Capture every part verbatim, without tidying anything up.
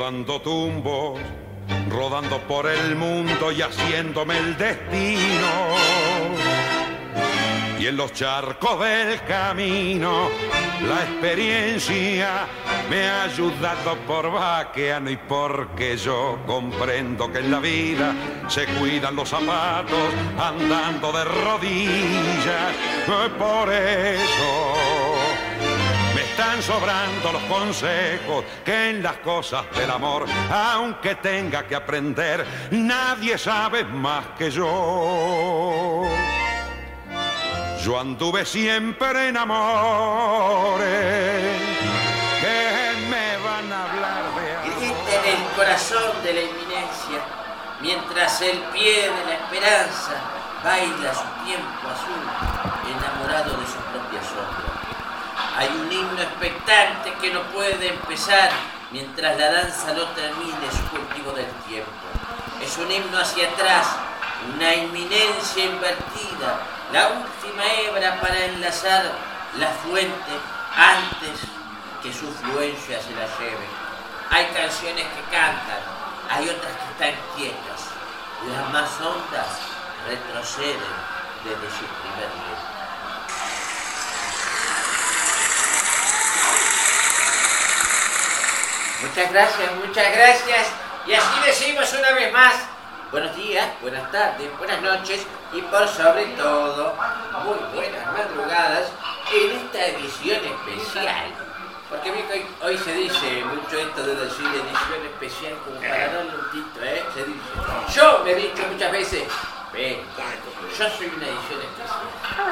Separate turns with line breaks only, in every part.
dando tumbos, rodando por el mundo y haciéndome el destino. Y en los charcos del camino la experiencia me ha ayudado por vaqueano y porque yo comprendo que en la vida se cuidan los zapatos andando de rodillas. Por eso me están sobrando los consejos que en las cosas del amor, aunque tenga que aprender, nadie sabe más que yo. Yo anduve siempre en amores que me van a hablar de amor.
Grita en el corazón de la inminencia, mientras el pie de la esperanza baila su tiempo azul, enamorado de su propia sombra. Hay un himno expectante que no puede empezar mientras la danza no termine su cultivo del tiempo. Es un himno hacia atrás, una inminencia invertida, la última hebra para enlazar la fuente antes que su fluencia se la lleve. Hay canciones que cantan, hay otras que están quietas. Las más hondas retroceden desde su primer letra. Muchas gracias, muchas gracias. Y así decimos una vez más: buenos días, buenas tardes, buenas noches y por sobre todo, muy buenas madrugadas en esta edición especial. Porque hoy, hoy se dice mucho esto de decir edición especial como para darle un título, ¿eh? Se dice. Yo me he dicho muchas veces, ven, yo soy una edición especial.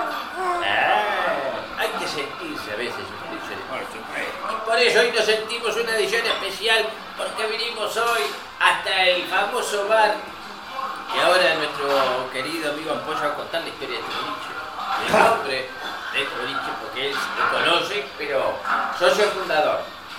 Ah, hay que sentirse a veces una edición especial. Y por eso hoy nos sentimos una edición especial, porque vinimos hoy hasta el famoso bar que ahora nuestro querido amigo Ampolla va a contar la historia de este boliche. El nombre de este boliche, porque él lo conoce, pero socio fundador.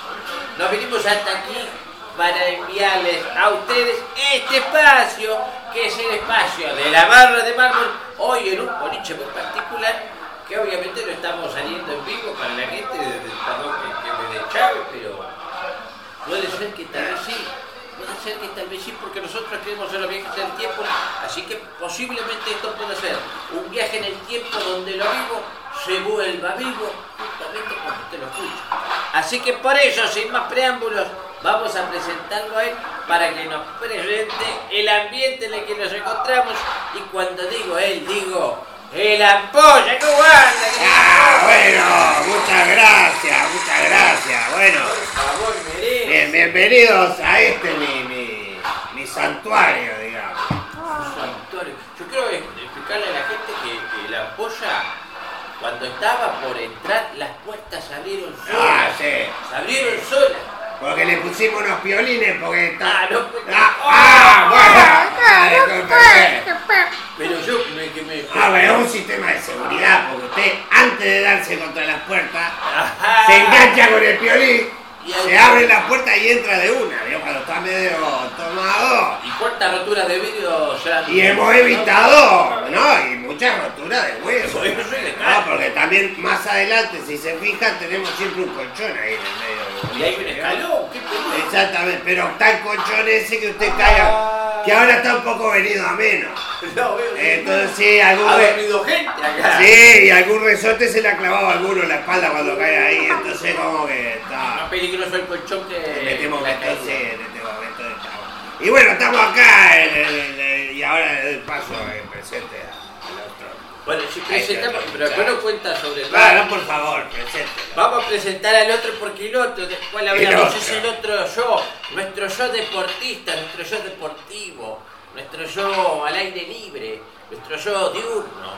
Nos vinimos hasta aquí para enviarles a ustedes este espacio, que es el espacio de la barra de mármol, hoy en un boliche muy particular, que obviamente no estamos saliendo en vivo para la gente desde el parroquio que de Chávez, pero puede ser que tal vez sí. Puede ser que tal vez sí, porque nosotros queremos hacer los viajes del tiempo, así que posiblemente esto puede ser un viaje en el tiempo donde lo vivo se vuelva vivo justamente cuando usted lo escucha. Así que por eso, sin más preámbulos, vamos a presentarlo a él para que nos presente el ambiente en el que nos encontramos. Y cuando digo él, digo el Ampolla. ¿Cómo anda?
Ah, bueno, muchas gracias, muchas gracias. Bueno,
Por favor, merece.
bien, bienvenidos a este mi, mi, mi santuario, digamos.
Santuario. Yo quiero explicarle a la gente que, que la Ampolla, cuando estaba por entrar, las puertas se abrieron solas.
Ah, sí.
Se abrieron solas.
Porque le pusimos unos piolines porque está...
Ah, no,
Ah, ah, bueno. Ah, disculpe.
Pero yo me... Que me
Ah, pero es un sistema de seguridad, porque usted, antes de darse contra las puertas,
Ajá.
se engancha con el piolín,
Y ahí-
se abre la puerta y entra de una, ¿vio? Cuando está medio tomado.
¿Y cuántas roturas de vidrio ya?
Y hemos evitado, ¿no? Y muchas roturas de hueso.
Eso es de
No,
cara.
porque también más adelante, si se fijan, tenemos siempre un colchón ahí en el medio.
Y hay un escalón, ¿qué peligro?
Exactamente, pero está el colchón ese que usted caiga, que ahora está un poco venido a menos.
No, veo,
Entonces sí, algún...
ha venido gente acá.
Sí, y algún resorte se le ha clavado a alguno en la espalda cuando cae ahí, entonces como que está...
Más peligroso el colchón que...
En este momento,
la
sí,
caída.
en este momento estamos. Y bueno, estamos acá en el, en el- y ahora le doy paso en presente a- al otro.
Bueno, si presentamos, pero después no cuenta sobre el
Claro,
bar.
por favor, presente.
Vamos a presentar al otro porque el otro, después la
El
hablamos,
otro.
es el otro yo, nuestro yo deportista, nuestro yo deportivo, nuestro yo al aire libre, nuestro yo diurno,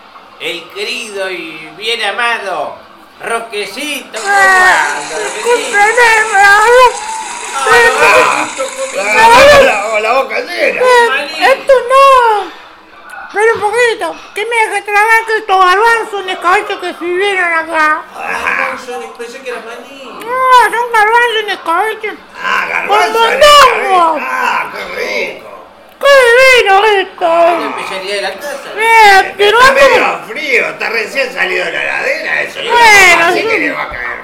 el querido y bien amado Roquecito. ¿Cómo anda, Roquecito? Ah, Roquecito,
Ah,
come-
la, la, la boca llena.
Malín.
Esto no. Espera un poquito. ¿Qué me deja tragar que estos garbanzos en escabeche que sirvieron acá?
Ah, yo pensé que era maní.
No, son garbanzos en escabeche.
Ah, garbanzo
¡Con
en la
mondongo!
cabeza. Ah, qué rico.
¡Qué divino
La
esto!
especialidad de la casa.
Eh, pero
Está
antes-
medio frío, está recién salido de la heladera eso. ¿no?
Bueno,
Así
sí.
que le va a caer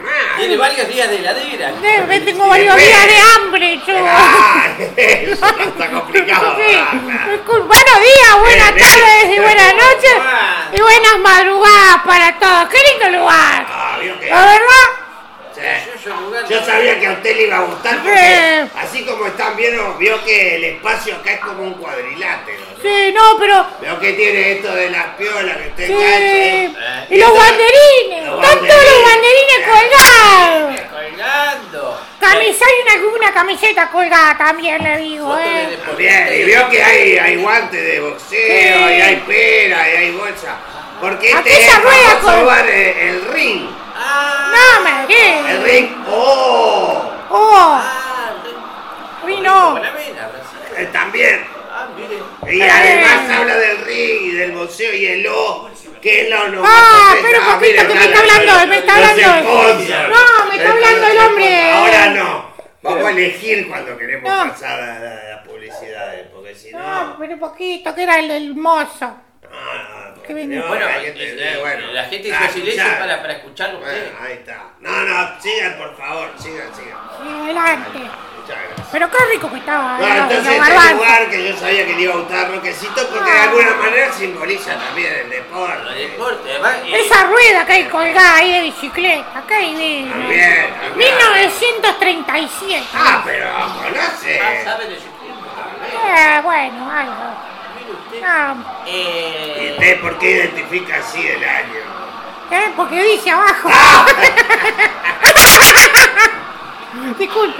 más.
Tiene varios días de heladera.
Eh, que tengo varios días de hambre, yo.
Ah, eso no está complicado.
Sí.
ah, claro.
Disculpa. Buenos días, buenas
Bien, bien.
tardes y buenas noches. Y buenas madrugadas para todos. Qué lindo lugar.
Ah, ¿vio que?
¿La verdad?
Sí.
Precioso lugar.
Yo sabía que a usted le iba a gustar porque
Sí.
así como están viendo, vio que el espacio acá es como un cuadrilátero. ¿no?
Sí, no, pero...
Veo que tiene esto de las piolas que usted
Sí.
engancha.
Y los banderines.
Los
Están todos los banderines colgados.
Colgando.
Camisa, hay una, una camiseta colgada también, le digo,
Foto de
eh.
deporte.
Bien, y veo que hay, hay guantes de boxeo,
Sí.
y hay pera, y hay bolsa. Porque
Aquí
este es
se rueda
famoso
con-
bar, el, el ring.
Ah,
No me digas.
El ring. ¡Oh!
Oh,
ah,
uy, no.
Buena vena, Brasil.
Eh, también.
Ah, mire.
Y
Eh.
además habla del ring y del boxeo y el O, que es lo no
Ah, pero poquito que me está hablando, me está hablando. No, me está hablando el hombre.
Ahora no. Vamos a elegir cuando queremos
No.
pasar a la- a las publicidades, porque si no.
No, pero poquito, que era el, el mozo.
No, no,
Qué
porque
bien.
no,
Bueno,
hay que
eh,
entender,
eh,
bueno.
la gente
Ah,
hizo silencio
ya.
para, para escucharlo a usted.
Bueno, ahí está. No, no, sigan por favor, sigan, sigan.
Sí, adelante.
Muchas gracias.
Pero qué rico que estaba.
Bueno,
eh,
entonces
los
este
garbanzos.
lugar que yo sabía que le iba a gustar Roquecito porque de
Ah.
alguna manera simboliza también el deporte.
Los deportes, además. eh,
Esa rueda que hay colgada ahí de bicicleta, qué divino.
También, también.
mil novecientos treinta y siete.
Ah, pero conoce.
ah, sabe de ciclismo.
Eh, bueno, algo.
Mire usted.
No,
¿Y
Eh,
usted por qué identifica así el año?
¿eh? Porque dice abajo.
Ah.
Disculpe.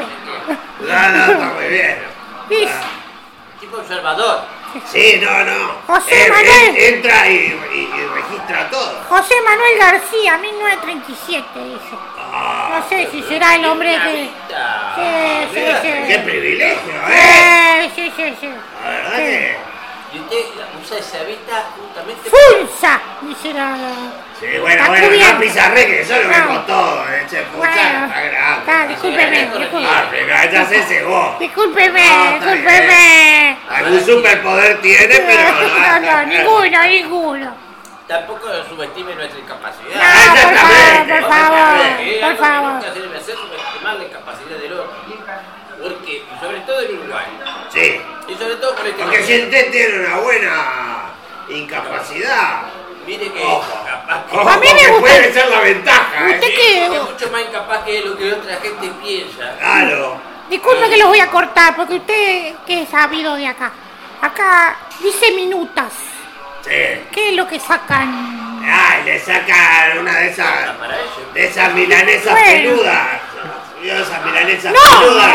No, no, está muy bien.
Dice.
tipo observador.
Sí, no, no.
José
Él-
Manuel.
él entra y, y- y registra todo.
José Manuel García, mil novecientos treinta y siete, dice.
Ah,
No sé si será el hombre
Una
que...
vista.
Sí, sí, sí.
qué privilegio, ¿eh?
Sí, sí, sí, sí.
La verdad
Sí.
que...
Y usted usa esa vista justamente.
Funza, dice la...
Sí, bueno,
Está
bueno,
cubierto.
no pizarre que yo lo veo
No.
con todo, ¿eh? Che, puta,
Bueno,
está grande.
está, discúlpeme,
Sí,
discúlpeme.
Ah, pero ya se cegó.
Discúlpeme,
No, está
discúlpeme.
Algún superpoder tiene, pero...
No, no, ninguno, ninguno.
Tampoco subestime nuestra incapacidad.
No, por favor,
Exactamente.
por favor,
Eh,
por
algo que
favor.
nunca se debe hacer es subestimar la incapacidad del otro. Porque, y sobre todo en Uruguay.
Sí,
Y sobre todo por este
porque si usted tiene una buena incapacidad...
Mire que
Ojo.
capaz que
Ojo,
A mí me
porque
gusta-
puede ser la ventaja,
¿Usted
¿eh?
qué?
es mucho más incapaz que lo que otra gente piensa.
Claro.
Disculpe que los voy a cortar, porque usted, que es sabido de acá. Acá dice minutas.
Sí.
¿Qué es lo que sacan?
Ay, le sacan una de esas...
Para eso.
De esas milanesas
Bueno.
peludas. ¿Vio esas milanesas
¡No!
peludas?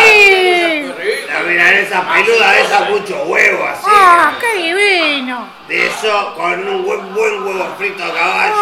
¡Eh!
La milanesa peluda de esas mucho huevo así.
¡Ah, qué divino!
De eso con un buen, buen huevo frito a caballo.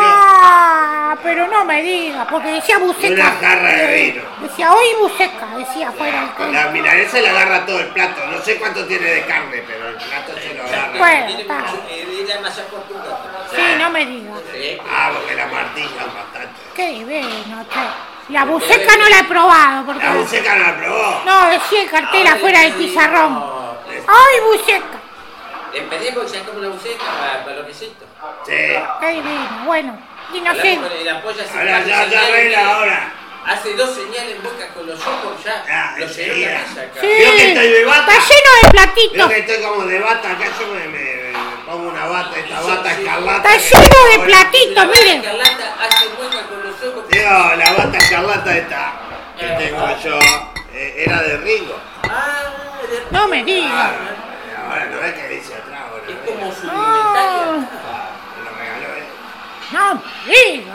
¡Ah! Pero no me diga, porque decía buceca.
Y una jarra de vino.
Decía hoy buceca, decía afuera.
La milanesa le agarra todo el plato. No sé cuánto tiene de carne, pero el plato se lo agarra.
Bueno,
Tiene
está.
mucho, eh, es demasiado costumbre.
Sí, no me diga.
Sí.
Ah, porque la martillan bastante.
Qué divino, che. La buceca no la he probado, porque...
La buceca no la probó.
No, decía el cartel
Ahora
afuera
le
del
digo,
pizarrón.
no,
¡Ay, buceca!
Le pedimos que sacamos una buceca para, para los quesitos.
Sí.
Qué divino, bueno. Y no sé...
Hablamos con el apoya hace
Ahora
cuatro
ya, ya
señales
ven
que
ahora.
Hace dos señales en boca con los ojos ya.
Ya,
Lo llenó la
enseguida.
mesa acá.
Sí,
Vio que estoy de bata.
está lleno de
Veo
platitos.
que estoy como de bata. Acá yo me, me- me pongo una bata, esta bata escarlata.
Está
que-
lleno de
Bueno,
platitos,
La bata
miren.
escarlata hace hueca con los ojos.
Digo, la bata escarlata esta que tengo yo eh, era de Ringo.
Ah, de-
No me diga.
Ah, ahora no ves que dice atrás. Ahora,
Es
¿ves?
como su
Ah,
indumentaria.
Ah, me lo regaló él.
no me diga.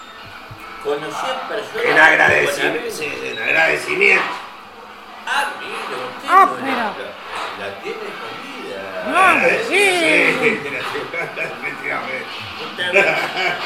Conoció a personas.
En agradecimiento.
con-
Sí, sí, en agradecimiento.
Ah, mira, usted
Ah,
no
pero-
la, la tiene escondida.
No me
Sí,
diga.
efectivamente.
Usted-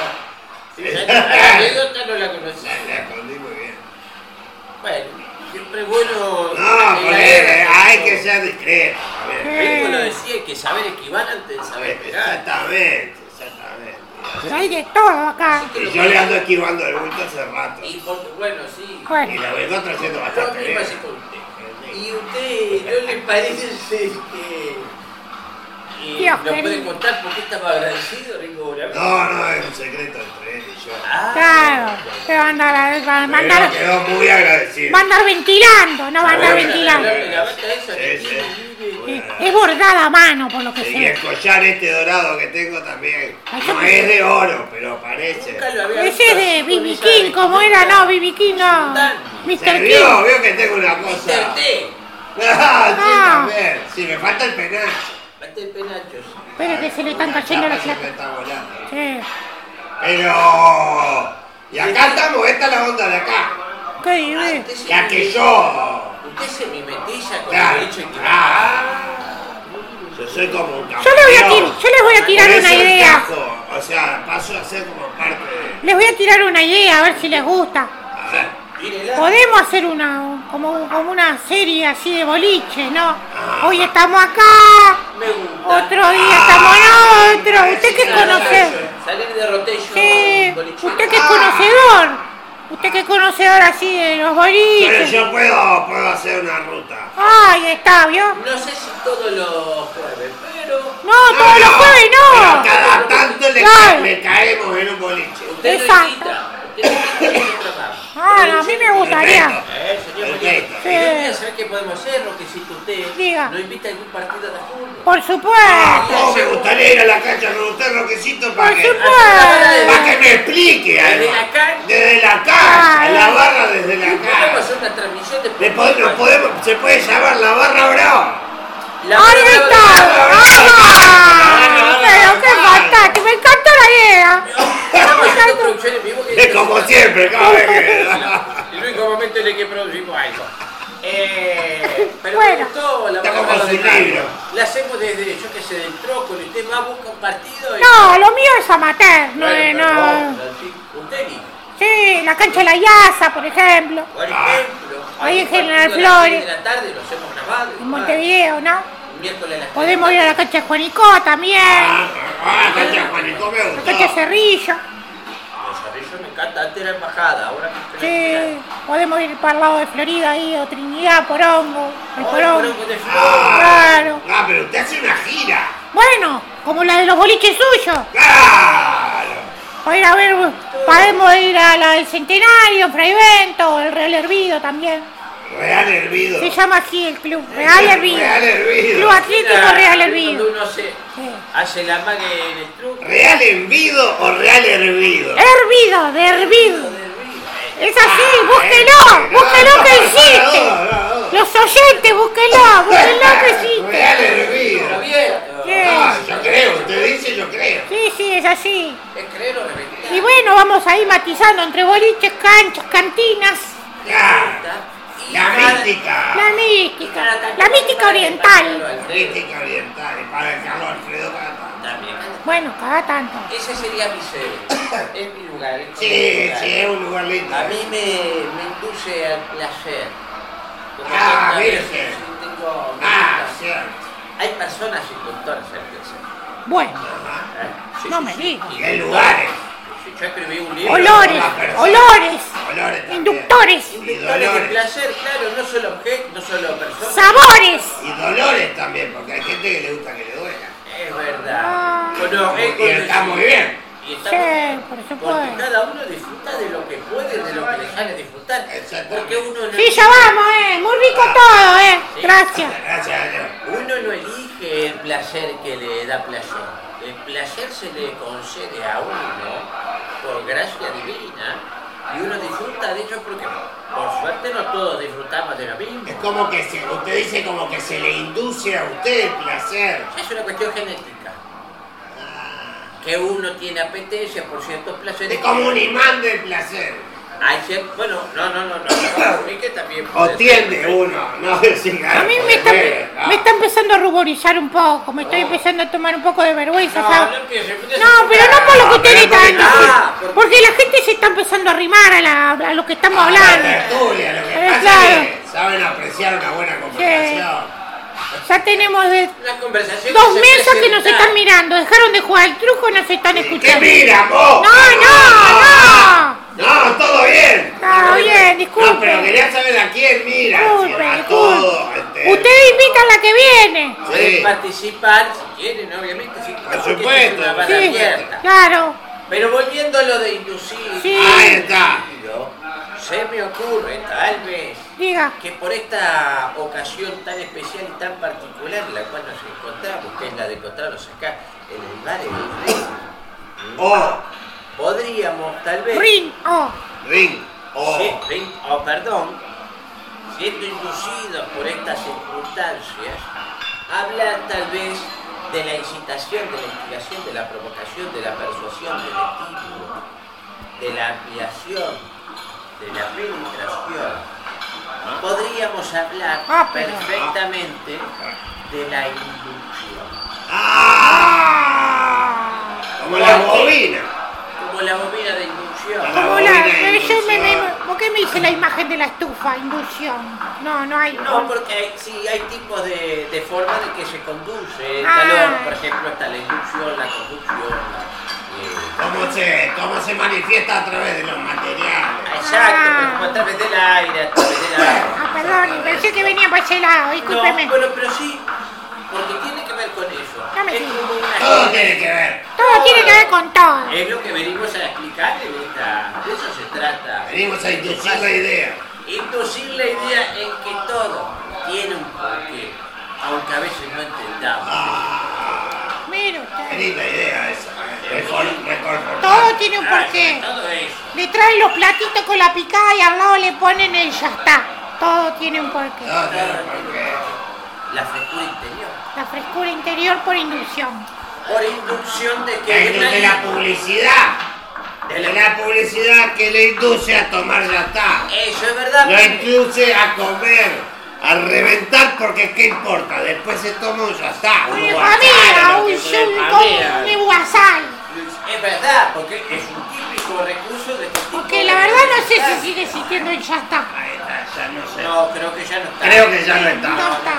Sí, ya no- la anécdota no la conocía.
La, la escondí muy bien.
Bueno, siempre es bueno.
No,
eh,
porque
leer,
hay
¿no?
que ser discreto. A ver.
Él bueno decía que saber esquivar antes de saber pegar.
Exactamente, exactamente.
Hay de todo acá.
Y yo le ando esquivando el bulto hace rato.
Y por- bueno, sí.
Y
Bueno,
lo vengo trayendo
Yo
bastante
me
bien.
pasé con usted. ¿Y usted no le parece que...
¿qué Dios
¿Nos puede
querido.
contar por qué estaba agradecido, Ringo Bonavent?
No, no, es un secreto entre él y yo.
Ah,
Claro, te va a andar, va a
Pero
andar,
quedó muy agradecido.
va a andar ventilando, no va a andar
Bueno,
ventilando.
la- la bata esa que
Sí,
tiene,
sí.
vive.
Es bordada a mano, por lo que
Y
sé.
el collar este dorado que tengo también.
Ay, yo
No
pensé-
es de oro, pero parece.
Nunca lo había
Ese es de
visto
B
con
B
esa
King, ¿cómo era? No, B B King no.
¿Se
mister
vio?
King.
Vio que tengo una cosa.
mister T.
Ah, sí,
Ah.
también. Sí, me falta el penacho.
Mate el penachos.
Espera que se le están cayendo
La
las
tapa se me
placas.
está volando.
Sí.
Pero... Y acá estamos, esta es la onda de acá.
Qué divino.
Usted se
La que
mime-
yo...
Usted se mimetiza con
Claro.
el hecho de que...
Ah. Yo soy como un
Yo les voy a,
campeón.
tir- yo les voy a tirar
Por
una
eso
idea.
encajo, o sea, paso a ser como parte de...
Les voy a tirar una idea, a ver si les gusta.
A ver.
Tírela.
Podemos hacer una como, como una serie así de boliche, ¿no? Hoy estamos acá,
Me gusta.
otro día estamos en otro. Usted que es
Salir de
conocedor.
rotation, Salir de rotation.
Sí,
bolichero.
usted que es conocedor. Usted que es conocedor así de los
Pero
boliches.
yo puedo, puedo hacer una ruta.
Ay, está, ¿vio?
No sé si todos los jueves, pero...
No, todos los jueves
Pero
no.
cada tanto le,
Claro.
le caemos en un boliche.
Usted
Exacto.
no invita. Usted no invita a ese programa.
Ah, no, a mí me gustaría.
Eh, señor
Perfecto.
Mañana.
Sí.
Y un día, ¿sabe qué podemos hacer, Roquecito? Usted
Diga.
no invita a algún partido de fútbol.
Por
Ah,
supuesto.
¿cómo me gustaría ir a la cancha con usted, Roquecito, para
Por
que,
supuesto.
para que me explique algo?
Desde la cancha.
Desde la cancha, en la barra desde la
Podemos
cancha.
hacer una transmisión de
Le podemos, podemos, se puede llamar la barra brava.
La
Ahí
barra
está.
brava.
¡Ah! Pero qué fantástico. Me encantó la idea.
Estamos haciendo producción en vivo que
Es como siempre, cada vez que...
el único momento en el que producimos algo. Eh, pero
Bueno.
me gustó la
Está
barra
como
brava
su
de Carlos.
libro.
La hacemos desde, yo que sé, del trócolo. Usted va a buscar un partido y...
No, lo mío es amateur, no
Bueno,
es
pero
no.
vos, sí, usted elige.
Sí, la cancha de la Yaza, por ejemplo,
Por ejemplo,
Ahí en
un
General
partido a las seis
Flores.
de la tarde lo hacemos grabado.
en Montevideo, ¿no?
Un miércoles a las
Podemos ir a la cancha de Juanico también,
Ah, ah, cancha Juanico me
la cancha de
gustó.
Cerrillo.
Los arrillos me encanta, antes era embajada, ahora que
Sí, podemos ir para el lado de Florida ahí, o Trinidad, Porongo, el Porongo.
de Flores.
Ah,
Claro.
ah, pero usted hace una gira.
Bueno, como la de los boliches suyos.
¡Claro!
Para ir a ver, podemos ir a la del Centenario, Fraivento, el Real Hervido también.
Real Hervido.
Se llama así el club, Real Hervido.
Real Hervido.
Club Atlético Real Hervido.
Cuando uno se
Sí.
hace la mague en el truco.
¿Real Hervido o Real Hervido?
Hervido, de hervido. Es así,
Ah,
búsquelo,
eh,
búsquelo
no,
que
no,
existe.
no, no, no.
Los oyentes, búsquelo, búsquelo que
Real
existe.
Hervido.
Abierto.
Sí.
Ah, yo creo, usted dice, yo creo.
Sí, sí, es así.
Es creer o reventar.
Y bueno, vamos ahí matizando entre boliches, canchas, cantinas.
Claro.
Y
La
cada-
mística.
La mística, la mística oriental.
Mística oriental. Y para el Carlos Alfredo Cata.
También.
Bueno, cada tanto.
Ese sería mi sede. Es mi lugar. es como mi
Sí,
lugar.
sí, es un lugar lindo.
A mí me, me induce al placer. Como
Ah,
que a veces
virgen.
sí tengo- me
Ah,
gusta.
cierto.
Hay personas inductoras al placer.
Bueno,
Ajá.
¿eh? Sí,
No
sí,
me
sí.
digas.
Y hay lugares.
Sí, yo escribí un libro.
olores,
la persona.
olores,
Olores también.
inductores,
Inductores de
dolores.
placer, claro, no solo objetos, no solo personas.
sabores.
Y dolores también, porque hay gente que le gusta que le duela.
Es verdad.
Ah.
Bueno, es
Y está muy bien.
Y está
Sí,
muy bien.
por
Porque
supuesto.
cada uno disfruta de lo que puede, de lo que le sale disfrutar.
Exactamente.
Porque uno no,
Sí, ya vamos, eh. Muy rico todo, eh. Gracias.
Gracias a Dios.
uno no elige el placer que le da placer. El placer se le concede a uno por gracia divina. Y uno disfruta de ello porque, por suerte, no todos disfrutamos de lo mismo.
Es como que se, usted dice como que se le induce a usted el placer.
Es una cuestión genética. Que uno tiene apetencia por ciertos placeres.
Es como un imán del placer.
Hay cier- bueno, no, no, no, no, no, no, que también
O
puede
tiende
ser.
uno. No, sí,
A mí me está, me está empezando a ruborizar un poco. Me estoy empezando a tomar un poco de vergüenza,
No,
¿sabes?
no empiece, empiece
No, pero no por lo que ustedes
pero
están
porque-
diciendo.
Ah, porque-
Porque la gente se está empezando a arrimar a, la, a lo que estamos
La
hablando.
tertulia, lo que
Eh,
pasa
claro.
es que saben apreciar una buena conversación.
Ya tenemos de
Una conversación
dos
se
mesas que nos
presenta.
están mirando. Dejaron de jugar al truco y nos están
¿Qué
escuchando.
mira, vos?
No, no, no.
No, todo bien.
Está bien, disculpe.
No, pero quería saber a quién mira.
Disculpe,
a
disculpe.
todos, usted.
Usted invita a la que viene.
Pueden
Sí.
participar si quieren, obviamente. Si,
Por
porque
supuesto,
esto es una barra
Sí,
abierta.
claro.
Pero volviendo a lo de inducir,
Sí.
Ahí está.
se me ocurre tal vez
Diga.
que por esta ocasión tan especial y tan particular en la cual nos encontramos, que es la de encontrarnos acá en el bar del Ring,
Oh,
podríamos tal vez,
Ring. Oh.
ring. Oh.
sí, Ring, oh, perdón, siendo inducidos por estas circunstancias, hablar tal vez de la incitación, de la instigación, de la provocación, de la persuasión, del estímulo, de la ampliación, de la penetración. Podríamos hablar
Ah, pero-
perfectamente de la inducción.
¡Ah! Como la bobina.
Como la bobina de inducción.
La
Como
bobina
la.
de
eh, yo me, me-
inducción.
¿Por qué me hice la imagen de la estufa? Inducción. No, no hay.
No, porque hay, sí, hay tipos de, de forma de que se conduce el
Ah.
calor. Por ejemplo, está la inducción, la conducción. la- eh,
¿Cómo se, ¿Cómo se manifiesta a través de los materiales?
exacto,
Ah.
pero como a través del aire, a través del aire.
Ah, perdón, pensé que venía por ese lado,
No,
discúlpeme.
bueno, pero sí, porque tiene que ver con eso.
No me
Es
digas.
como una
Todo tiene que ver.
Todo tiene que ver con todo.
Es lo que venimos a explicar en esta. De eso se trata.
Venimos a inducir la idea.
Inducir la idea en que todo tiene un porqué, aunque a veces no entendamos.
Ah,
Mira usted.
qué linda idea esa. eh. Recor- reconfortante.
Todo tiene un
Claro,
porqué.
Todo eso.
Le traen los platitos con la picada y al lado le ponen el ya está. Todo tiene un porqué.
Todo tiene por qué.
La frescura interior.
La frescura interior por inducción.
Por inducción de que
De,
hay una-
de la publicidad.
de
De
la-
la publicidad que le induce a tomar ya está.
Eso es verdad.
Lo induce a comer, a reventar, porque ¿qué importa? Después se toma un ya está. Un
Una
guasal,
familia,
lo que
un
se
surco,
familia.
un guasal.
Es verdad, porque es un típico recurso de este tipo
Porque
de
la verdad no sé si
publicidad.
sigue existiendo el ya está.
Ahí está, ya no sé.
No, creo que ya no está.
Creo que ya no está.
No está.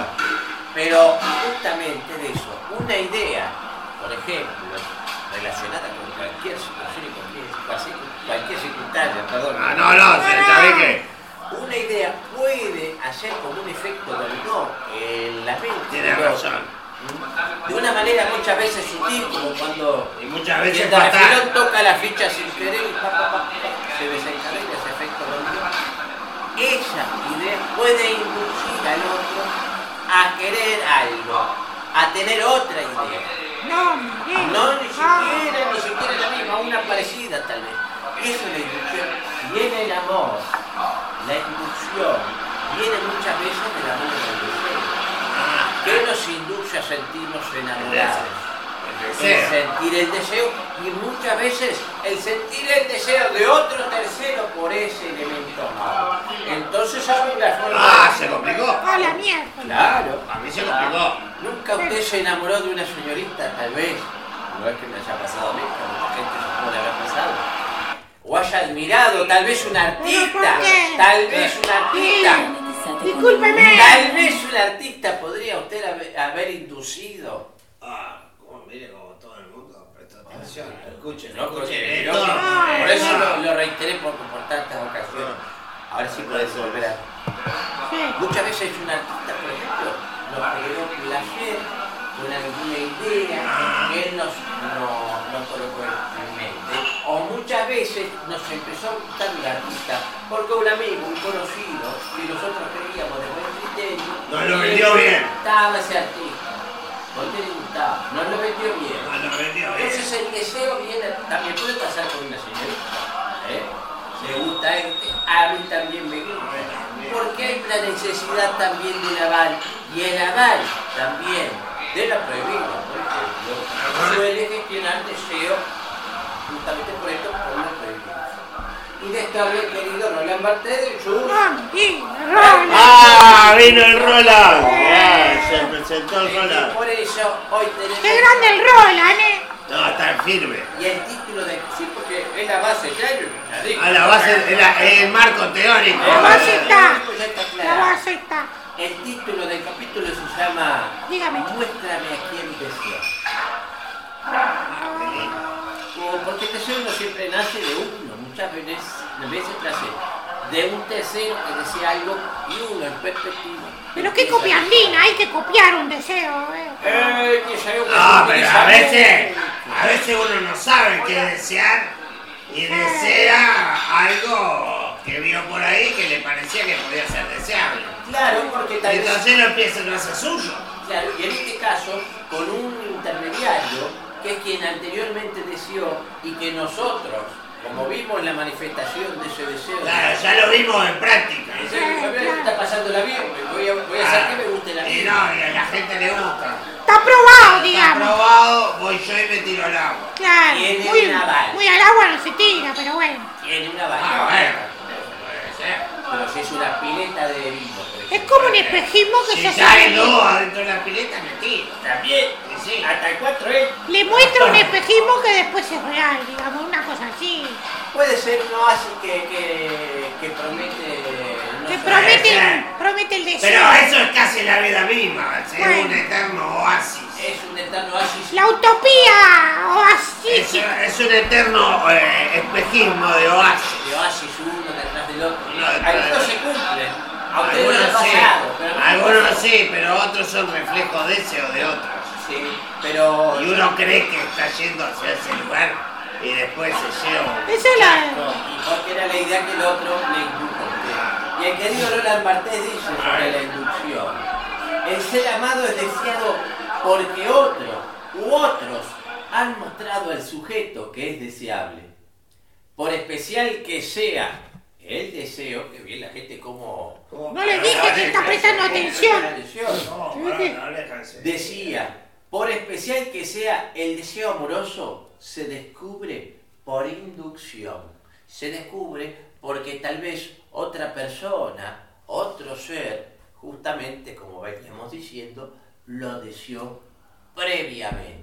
Pero justamente de eso, una idea, por ejemplo, relacionada con cualquier situación y cualquier, cualquier, cualquier circunstancia, perdón.
Ah, no, no, se sabe que.
Una idea puede hacer como un efecto dominó en la mente.
Tiene
del otro.
razón.
De una manera muchas veces sutil, como cuando
Y muchas veces
el refilón
fatal.
toca la ficha sin querer y pa, pa, pa, pa, se desencadena ese efecto dominó. Esa idea puede inducir al otro a querer algo, a tener otra idea.
No, mire.
No, ni
Ah.
siquiera, ni siquiera la misma, una parecida tal vez. Eso es la inducción. Y en el amor, la inducción viene muchas veces de la mano del deseo. ¿Qué nos induce a sentirnos enamorados? El
Deseo.
sentir el deseo y muchas veces el sentir el deseo de otro tercero por ese elemento amado. Entonces hay una forma...
Ah, se complicó.
A la mierda.
Claro.
A mí se complicó.
Nunca usted se enamoró de una señorita, tal vez. No es que me haya pasado a mí, pero mucha gente se puede haber pasado. O haya admirado, tal vez un artista.
¿Pero por qué?
Tal vez un artista.
Discúlpeme.
Tal vez un artista podría usted haber, haber inducido.
Ah, como mire como todo el mundo presta atención. Escuchen,
¿No? Porque
escuchen
yo-
esto.
por eso
Ah.
lo, lo reiteré por, por tantas ocasiones. Ahora sí puedes volver a...
Sí.
Muchas veces un artista, por ejemplo, nos creó placer con alguna idea que él nos, no, nos colocó en mente. O muchas veces nos empezó a gustar un artista porque un amigo, un conocido, que nosotros creíamos de buen criterio,
Nos lo vendió bien.
gustaba ese artista. Porque le gustaba, nos lo vendió bien.
Ah, lo vendió bien.
Entonces el deseo viene, también puede pasar con una señorita. ¿eh? Me gusta este, a mí también me gusta. Porque hay una necesidad también del aval. Y el aval también de la prohibida, por ejemplo, suele gestionar deseo justamente por esto, por la prohibida. Y de esto había querido Roland Barthes y su...
No, sí, Roland.
Ah, vino el Roland. Ah, se presentó el
Y
Roland.
por eso hoy tenemos...
Qué grande el Roland, ¿eh?
No, está firme.
Y el título de... Sí, porque es la base, claro. ya digo.
A la base, el, el marco teórico.
La base está.
Ya está
La
clara.
base está.
El título del capítulo se llama
Dígame.
Muéstrame a quién deseas. O porque el deseo no siempre nace de uno, muchas veces, a veces nace de un tercero que desea algo y uno en perspectiva.
Pero qué copiandina, hay que copiar un deseo, eh.
Eh, que ya yo que
No,
se
pero
utiliza
a veces,
mucho.
a veces uno no sabe qué desear y desea algo que vio por ahí que le parecía que podía ser deseable.
Claro, porque
Y
tal vez...
entonces lo empieza a hacer suyo.
Claro, y en este caso, con un intermediario, que es quien anteriormente deseó y que nosotros, como vimos la manifestación de ese deseo...
Claro, ya lo vimos en práctica.
Ese- a mí me está pasando la bien, voy a, voy a hacer que me guste la
Y
vida.
no, y a la gente le gusta.
Está probado,
Está
digamos.
probado, voy yo y me tiro al agua.
Claro,
Tiene
muy,
una bala.
muy al agua no se tira, pero bueno.
Tiene una
Ah,
vaina.
bueno, puede ser.
Pero si es una pileta de vino, por
Es
ejemplo.
como un espejismo que
Si
se
ya hay
hace.
dos adentro de la pileta, me tiro.
También,
Sí, sí.
hasta el cuatro es.
Le muestra un espejismo que después es real, digamos, una cosa así.
Puede ser no así que, que, que promete... No
Que
sé,
promete,
ser.
promete el deseo.
Pero eso es casi la vida misma, es
Bueno.
un eterno oasis.
Es un eterno oasis.
La utopía o así.
Es, es un eterno eh, espejismo de oasis.
De oasis uno detrás del otro.
Uno detrás del
Algunos
otro.
se cumplen. A ustedes no les ha
Algunos sí,
pasado, pero a mí me
algunos
pasa.
sí, pero otros son reflejos de ese o de otros.
Sí, pero...
Y uno cree que está yendo hacia ese lugar y después se lleva.
Esa es la.
Y porque era la idea que el otro le indujo a usted. Y el querido Roland Barthes dice sobre la inducción: el ser amado es deseado porque otro u otros han mostrado al sujeto que es deseable. Por especial que sea el deseo, que bien la gente como...
No le dije que está prestando atención.
No, no, no, déjense.
Decía, por especial que sea el deseo amoroso, se descubre por inducción. Se descubre porque tal vez otra persona, otro ser, justamente como veníamos diciendo, lo deseó previamente.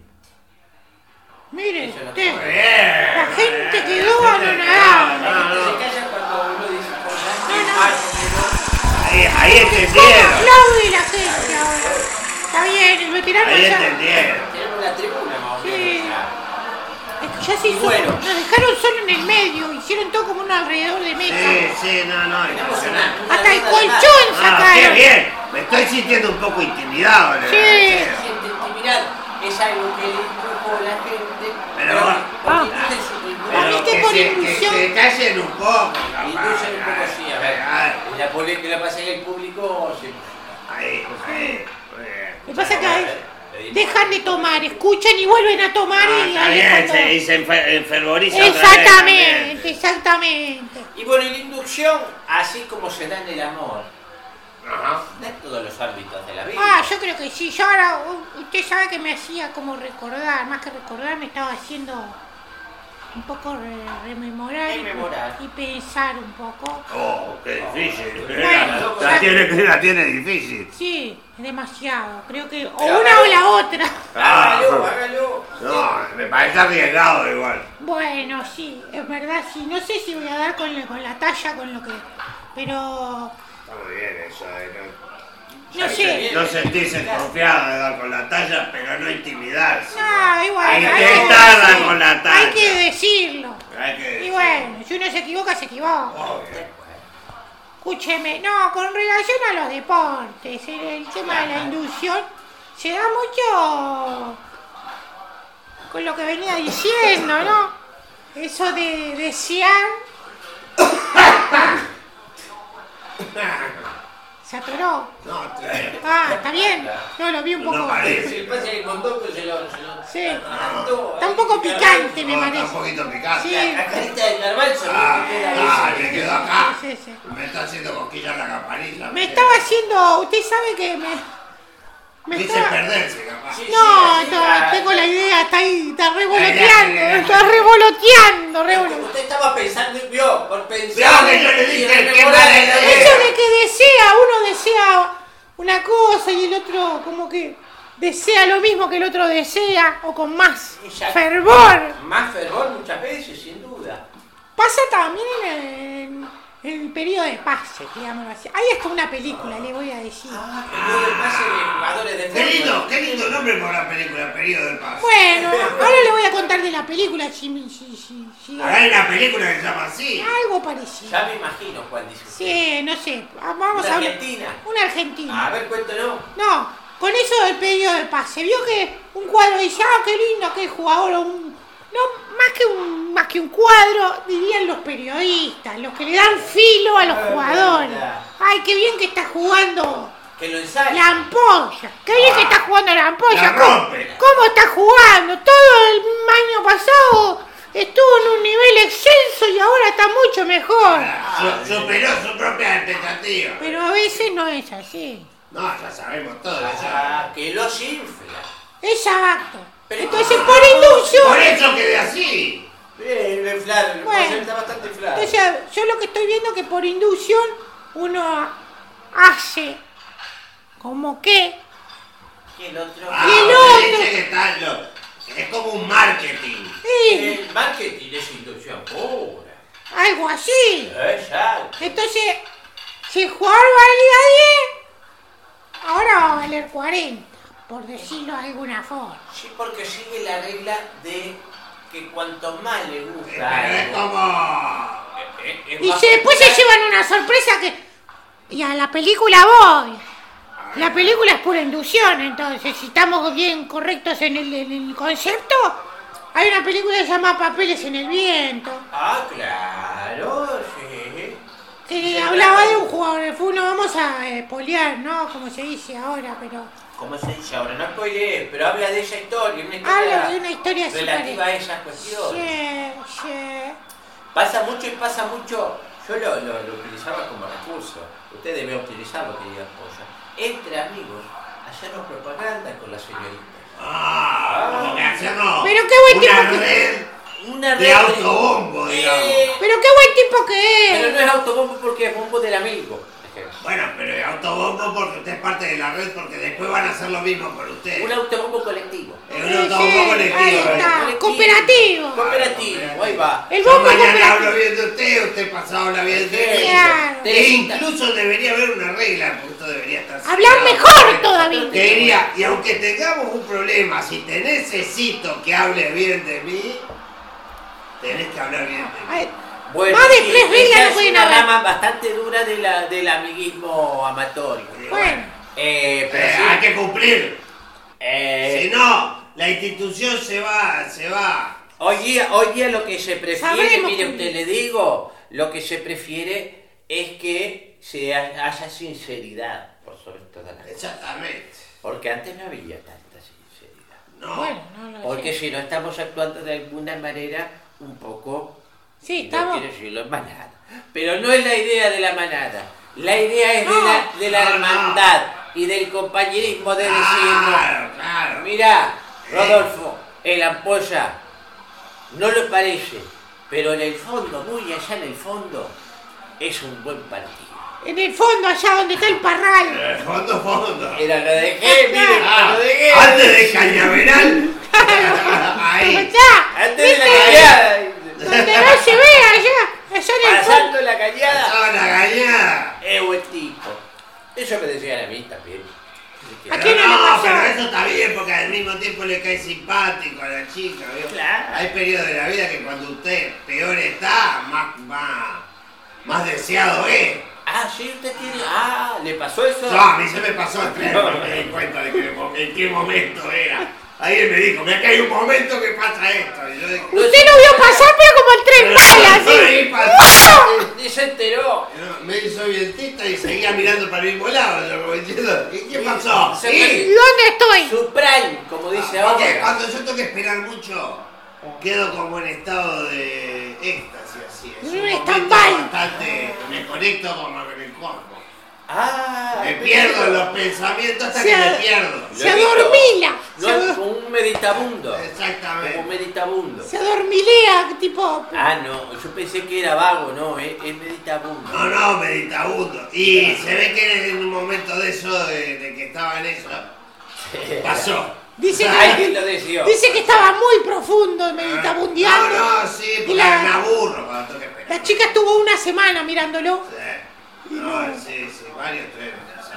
Mire
Eso es lo
usted,
que-
Bien.
la gente quedó anonadada.
La gente se calla cuando uno dice cosas
No,
que
no.
más o menos...
Ahí, ahí
¿Cómo
entendieron.
aplaude la gente ahora? Está bien, el veterano
Ahí
ya.
entendieron.
Tenemos una tribuna más o
Sí.
menos ya.
Es que ya se hizo.
Bueno.
Nos dejaron solo en el medio, hicieron todo como un alrededor de mesa.
Sí, sí, no, no,
Tenemos
impresionante.
una- una
Hasta el
ronda de
colchón
Ah, qué
sacaron.
bien. Me estoy sintiendo un poco intimidado. le-
Sí.
Se siente intimidad, es algo que le indujo a la gente,
Pero
pero,
bueno.
porque
Ah.
induce su induce-
Pero
¿Viste
que
por
se, que
inducción?
se callen un poco, capaz.
inducen un poco así, a ver.
Ay,
Y la pole que la pasa en el público, sí.
Ahí, ahí. Muy bien.
Lo que pasa es que ahí dejan de tomar, escuchan y vuelven a tomar
Ah,
y
está
ahí
bien,
es cuando-
se, y se enfer- enfervoriza otra vez también.
Exactamente, exactamente.
Y bueno, y la inducción, así como se da en el amor,
Ajá.
da en todos los ámbitos de la vida.
Ah, yo creo que sí. Yo ahora, u- usted sabe que me hacía como recordar, más que recordar, me estaba haciendo un poco re- rememorar y-
Rememorar.
y pensar un poco.
Oh, qué difícil.
Bueno,
la, tiene, la tiene difícil.
Sí, es demasiado. Creo que o
Pero
una
hágalo.
o la otra.
Hágalo,
Ah.
hágalo.
No, me parece arriesgado igual.
Bueno, sí, es verdad, sí. No sé si voy a dar con la, con la talla, con lo que... Pero...
Está muy bien eso de no,
No sé.
no sentirse confiado de dar con la talla, pero no intimidarse.
No, igual.
Hay
hay
que
que
estar
decir-
con la talla.
Hay que decirlo.
Hay que
Y
decir.
bueno, si uno se equivoca, se equivoca.
Obvio.
Escúcheme, no, con relación a los deportes, el, el tema de la inducción se da mucho con lo que venía diciendo, ¿no? Eso de desear. Se atoró.
No, te-
Ah, está bien. No, lo vi un
No
poco.
parece.
Si pasa que el mondongo se lo... Se lo
Sí.
adelantó,
Está un
ahí,
poco
garbanzo.
picante, me
no, está
parece.
un poquito picante.
Sí.
La, la carita del garbanzo,
Ah,
¿no? Que queda
ah,
ese.
le quedó acá.
Sí, sí.
Me está haciendo cosquillas la campanilla.
Me estaba haciendo. Usted sabe que me. Me
Dice
estaba.
perderse, capaz.
Sí.
No,
sí,
no,
ah,
tengo la idea, está ahí, está
La
revoloteando,
idea,
está revoloteando, revoloteando.
Usted estaba pensando, vio, por pensar.
Vio que yo le dije
y
que
rememorar
mala
la
idea.
vida.
Eso de que desea, uno desea una cosa y el otro como que desea lo mismo que el otro desea o con más
Exacto.
fervor.
Más fervor muchas veces, sin duda.
Pasa también en, el periodo de pase, digámoslo así. Ahí está una película, le voy a decir.
Ah, periodo de pase de jugadores de
Qué lindo,
fútbol.
qué lindo nombre para la película, periodo de paz.
Bueno, ahora le voy a contar de la película, si, si, si, si-
Ahora hay una película que se llama así.
algo parecido.
Ya me imagino cuál dice usted.
Sí, no sé, vamos
¿Una
a
Argentina?
Una Argentina.
A ver, cuéntanos.
No, con eso del periodo de pase. Vio que un cuadro dice, ah, qué lindo, qué jugador, un... No, más que un, más que un cuadro, dirían los periodistas, los que le dan filo a los
Ah,
jugadores.
verdad.
Ay, qué bien que está jugando
Que lo ensaye.
la ampolla. Qué bien que está jugando la ampolla.
La
¿Cómo,
rompe.
cómo está jugando? Todo el año pasado estuvo en un nivel excelso y ahora está mucho mejor.
Su- superó su propia expectativa.
Pero a veces no es así.
No, ya sabemos todo eso.
Ah, que los infla.
Exacto.
Pero-
Entonces, por
Por
inducción...
eso quedé así.
Bien, lo inflaron. El
Bueno.
paseo está bastante inflado.
Entonces, yo lo que estoy viendo es que por inducción uno hace como que...
Y el otro.
Ah,
Y el
usted
otro.
dice que está lo- es como un marketing.
Sí,
El marketing es inducción pura.
algo así.
Exacto.
Entonces, si el jugador valía diez, ahora va a valer cuarenta, por decirlo de alguna forma.
Sí, porque sigue la regla de que cuanto más le gusta
Pero es
algo,
como...
eh, eh, es
Y
más
si después se
popular.
llevan una sorpresa que... Y a la película voy. La película es pura inducción, entonces, si estamos bien correctos en el, en el concepto, hay una película que se llama Papeles en el Viento,
Ah, claro, sí.
que
Se
hablaba
trata-
de un jugador de fútbol, no vamos a espolear, ¿no? Como se dice ahora, pero...
¿Cómo se dice ahora? No spoileé, pero habla de esa historia, una historia
Habla de una historia así.
relativa a
pare-
esas cuestiones.
Sí, sí.
Pasa mucho y pasa mucho. Yo lo, lo, lo utilizaba como recurso. Usted debe utilizarlo, querida esposa. Entre amigos, hacernos propaganda con las señoritas.
Ah, como que hacernos
Pero qué buen
una
tipo que-
red
Una
de
red
autobombo, digamos.
Eh,
Pero qué buen tipo que
pero
es.
no es autobombo porque es bombo del amigo.
Bueno, pero es autobombo porque usted es parte de la red, porque después van a hacer lo mismo con usted.
Un autobombo colectivo.
Es un
Sí,
autobombo
sí,
colectivo.
ahí
¿eh?
está.
Colectivo.
Cooperativo.
Cooperativo, ahí va.
El
Yo
bombo
mañana
cooperativo.
hablo bien de usted, usted pasado habla bien de mí.
Claro.
E
Teresita.
incluso debería haber una regla, porque esto debería estar...
Hablar
citado.
mejor todavía.
Que diría, y aunque tengamos un problema, si te necesito que hables bien de mí, tenés que hablar bien de mí.
Ay,
Bueno,
Más de
sí,
tres reglas
esa
no
es
pueden
una
hablar.
rama bastante dura de la, del amiguismo amatorio.
Bueno,
Eh, pero
Eh,
sí,
hay que cumplir.
eh,
Si no, la institución se va, se va.
hoy, día, hoy día lo que se prefiere,
Sabremos
mire
cumplir.
usted le digo, lo que se prefiere es que se ha- haya sinceridad por sobre todas las cosas.
Exactamente.
Porque antes no había tanta sinceridad.
No.
bueno, no lo
Porque
sé.
si no estamos actuando de alguna manera un poco,
Sí,
no
estamos.
quiero decirlo en manada. Pero no es la idea de la manada. La idea es de
No.
la, de la
No, no.
hermandad y del compañerismo de decirnos,
Claro, claro.
mirá, Rodolfo, el ampolla, no lo parece, pero en el fondo, muy allá en el fondo, es un buen partido.
En el fondo, allá donde está el parral.
Eh, Fondo, fondo.
Era lo dejé, miren,
Ah,
lo dejé.
antes de Cañaveral. Ahí.
Allá.
Antes de la
¿viste?
cañada.
Donde no se ve allá. Allá en el fondo.
Pasando la cañada.
Pasaba la cañada.
Es buen tipo. Eso me decían a mí también.
¿A quién no
Pero
le
no,
pasó?
pero eso está bien porque al mismo tiempo le cae simpático a la chica, ¿vio?
Claro.
Hay periodos de la vida que cuando usted peor está, más, más, más deseado es.
Ah, sí, usted tiene. Ah, ¿le pasó eso?
No, a mí se me pasó el tren, no me di cuenta de que, en qué momento era. Ahí me dijo, mira que hay un momento que pasa esto. Y yo dije,
Usted lo vio pasar, pero como el tren
pero
bala,
no,
así.
ahí pasó.
Ni se enteró.
No, me hizo vientita y seguía mirando para el mismo lado. Yo como diciendo, ¿y qué pasó?
Se
Sí.
¿Y dónde estoy?
Su prime, como dice
Ah, porque
ahora.
cuando yo tengo que esperar mucho, quedo como en estado de éxtasis, así. Es
Mm,
un
está
momento
mal.
bastante, me conecto como con el cuerpo.
Ah,
Me pierdo en los pensamientos hasta
Se
que
a-
me pierdo.
Lo
Se
he visto.
adormila.
No,
Se,
es
ador-
como un meditabundo. Como
Exactamente.
un meditabundo.
se adormilea, tipo.
Ah, no, yo pensé que era vago, no, es, es meditabundo.
No, no, meditabundo. Y se ve que en un momento de eso, de, de que estaba en eso, pasó.
Dice
Ay,
que,
que lo deseó.
dice que estaba muy profundo meditabundeando.
No, no, sí, porque
Y la-
me aburro cuando tengo que esperar.
La chica estuvo una semana mirándolo.
Sí. No, sí, sí, varios trenes.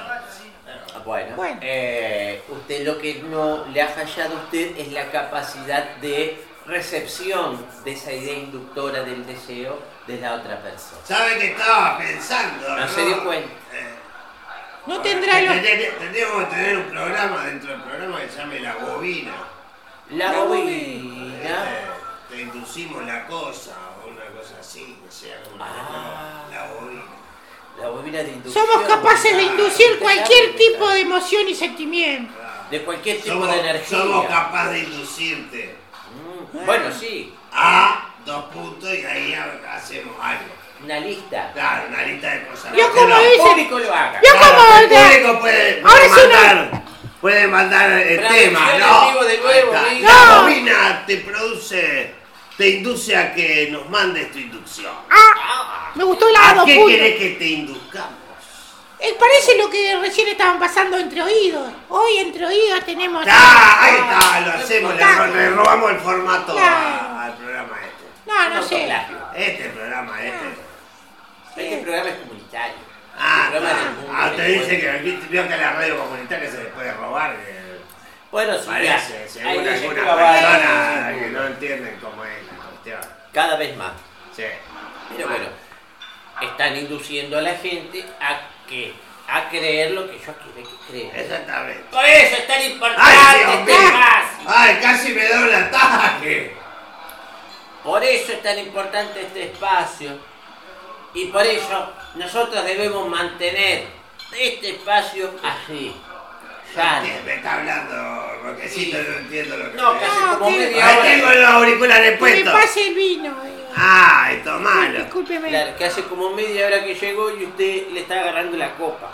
Bueno,
Bueno.
eh, usted lo que no le ha fallado a usted es la capacidad de recepción de esa idea inductora del deseo de la otra persona.
¿Sabe que estaba pensando?
No
No,
se dio cuenta.
Eh,
No tendrá los...
Tendríamos que tener un programa dentro del programa que se llame La Bobina.
La
La
bobina.
Este, te inducimos la cosa o una cosa así, que sea como una
Ah.
La Bobina.
La bobina de inducción.
Somos capaces de inducir
Usted
cualquier
sabe,
tipo de emoción y sentimiento.
de cualquier tipo
Somos,
de energía.
somos capaces de inducirte
Mm, Bueno, sí.
a dos puntos y ahí ha- hacemos algo.
Una lista.
Claro, una lista de cosas.
Yo
¿Por qué
como
no?
El
dice-
público lo haga.
Yo
Claro,
como...
el público puede,
Ahora
puede
sí
mandar, puede mandar el
Transmisión
tema,
en
¿no?
vivo de nuevo,
Ahí está.
diga.
La
No.
bobina te produce, te induce a que nos mandes tu inducción.
Ah, me gustó la
¿A
dos
qué
puntos.
querés que te induzcamos?
Eh, parece lo que recién estaban pasando entre oídos. Hoy entre oídos tenemos...
Ah, ahí está, lo hacemos, le,
Claro.
ro- le robamos el formato a-
Claro.
al programa este.
No, no
Un
sé.
autoplagio.
Este programa, este.
Este programa es comunitario.
Ah,
El programa del
está.
mundo
Ah,
del
te dice
pueblo.
que vio que la radio comunitaria se le puede robar. que
Bueno, sí,
Parece,
ya.
según
Ahí dice
algunas
que va a-
personas que no entienden cómo es la cuestión.
Cada vez más.
Sí.
Pero bueno, están induciendo a la gente a que a creer lo que ellos quieren que crean.
Exactamente.
Por eso es tan importante
¡Ay, Dios
este
mío!
espacio.
¡Ay, casi me da un ataque!
Por eso es tan importante este espacio. Y por eso nosotros debemos mantener este espacio así. Sano.
Me está hablando Roquecito, no entiendo lo que
No,
me
casi
dice.
No,
como
que-
media
Ahí
hora.
tengo los auriculares
Que me
puestos.
pase el vino. eh.
¡Ay, tomalo!
Discúlpeme.
Claro, que hace como media hora que llegó y usted le está agarrando la copa.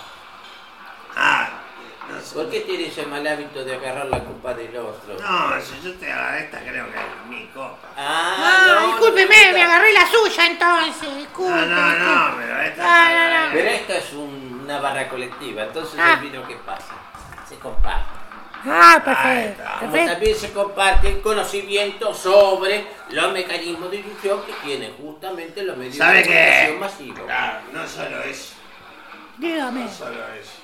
Ah, no sé.
¿Por qué tiene ese mal hábito de agarrar la copa del otro?
No, si yo te agarré esta, creo que es mi copa.
Ah,
Ah,
no,
discúlpeme,
no,
me agarré la suya entonces. Disculpe.
No, no, no, pero esta.
No, no, no.
Pero esto es un- una barra colectiva, entonces
Ah.
el vino que pasa se comparte.
Ah,
Ahí
perfecto.
está.
Como
perfecto.
también se comparte el conocimiento sobre los mecanismos de inducción que tienen justamente los medios
¿Sabe
de
qué?
comunicación masivos.
Claro, no solo eso,
Dígame.
no solo eso.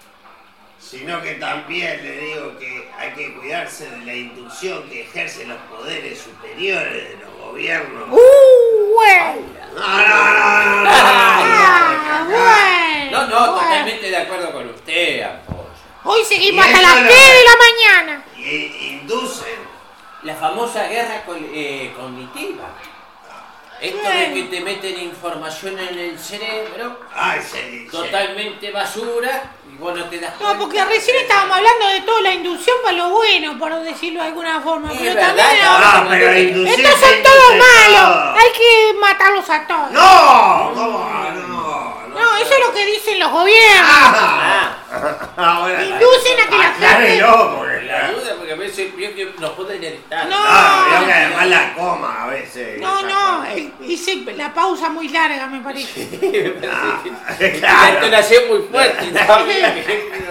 Sino que también le digo que hay que cuidarse de la inducción que ejercen los poderes superiores de los gobiernos.
Uh, bueno.
No, no, no, no, no.
Ah, bueno.
No, no,
bueno.
totalmente de acuerdo con usted, Ampollo.
Hoy seguimos
Y
hasta
eso
las
lo-
tres de la mañana.
Y inducen.
La famosa guerra col- eh, cognitiva. Esto de que te meten información en el cerebro,
Ay, se dice.
totalmente basura, y vos no te das cuenta.
No, porque recién estábamos hablando de toda la inducción para lo bueno, por decirlo de alguna forma.
Es
Pero
verdad,
también
no,
ahora-
Ah, pero inducir.
estos
se
son todos
induce
malos.
todo.
Hay que matarlos a todos.
¡No! ¿Cómo? No, no.
No, eso es lo que dicen los gobiernos.
Ah,
Ah,
ahora.
Inducen a que la gente-
Aclárelo, porque.
la duda, porque a veces vio que nos pueden editar.
No.
Ah, veo que además la coma a veces.
No,
esa
no,
cosa.
eh, hice la pausa muy larga, me parece.
Ah,
La
claro.
entonación muy fuerte, ¿sabes?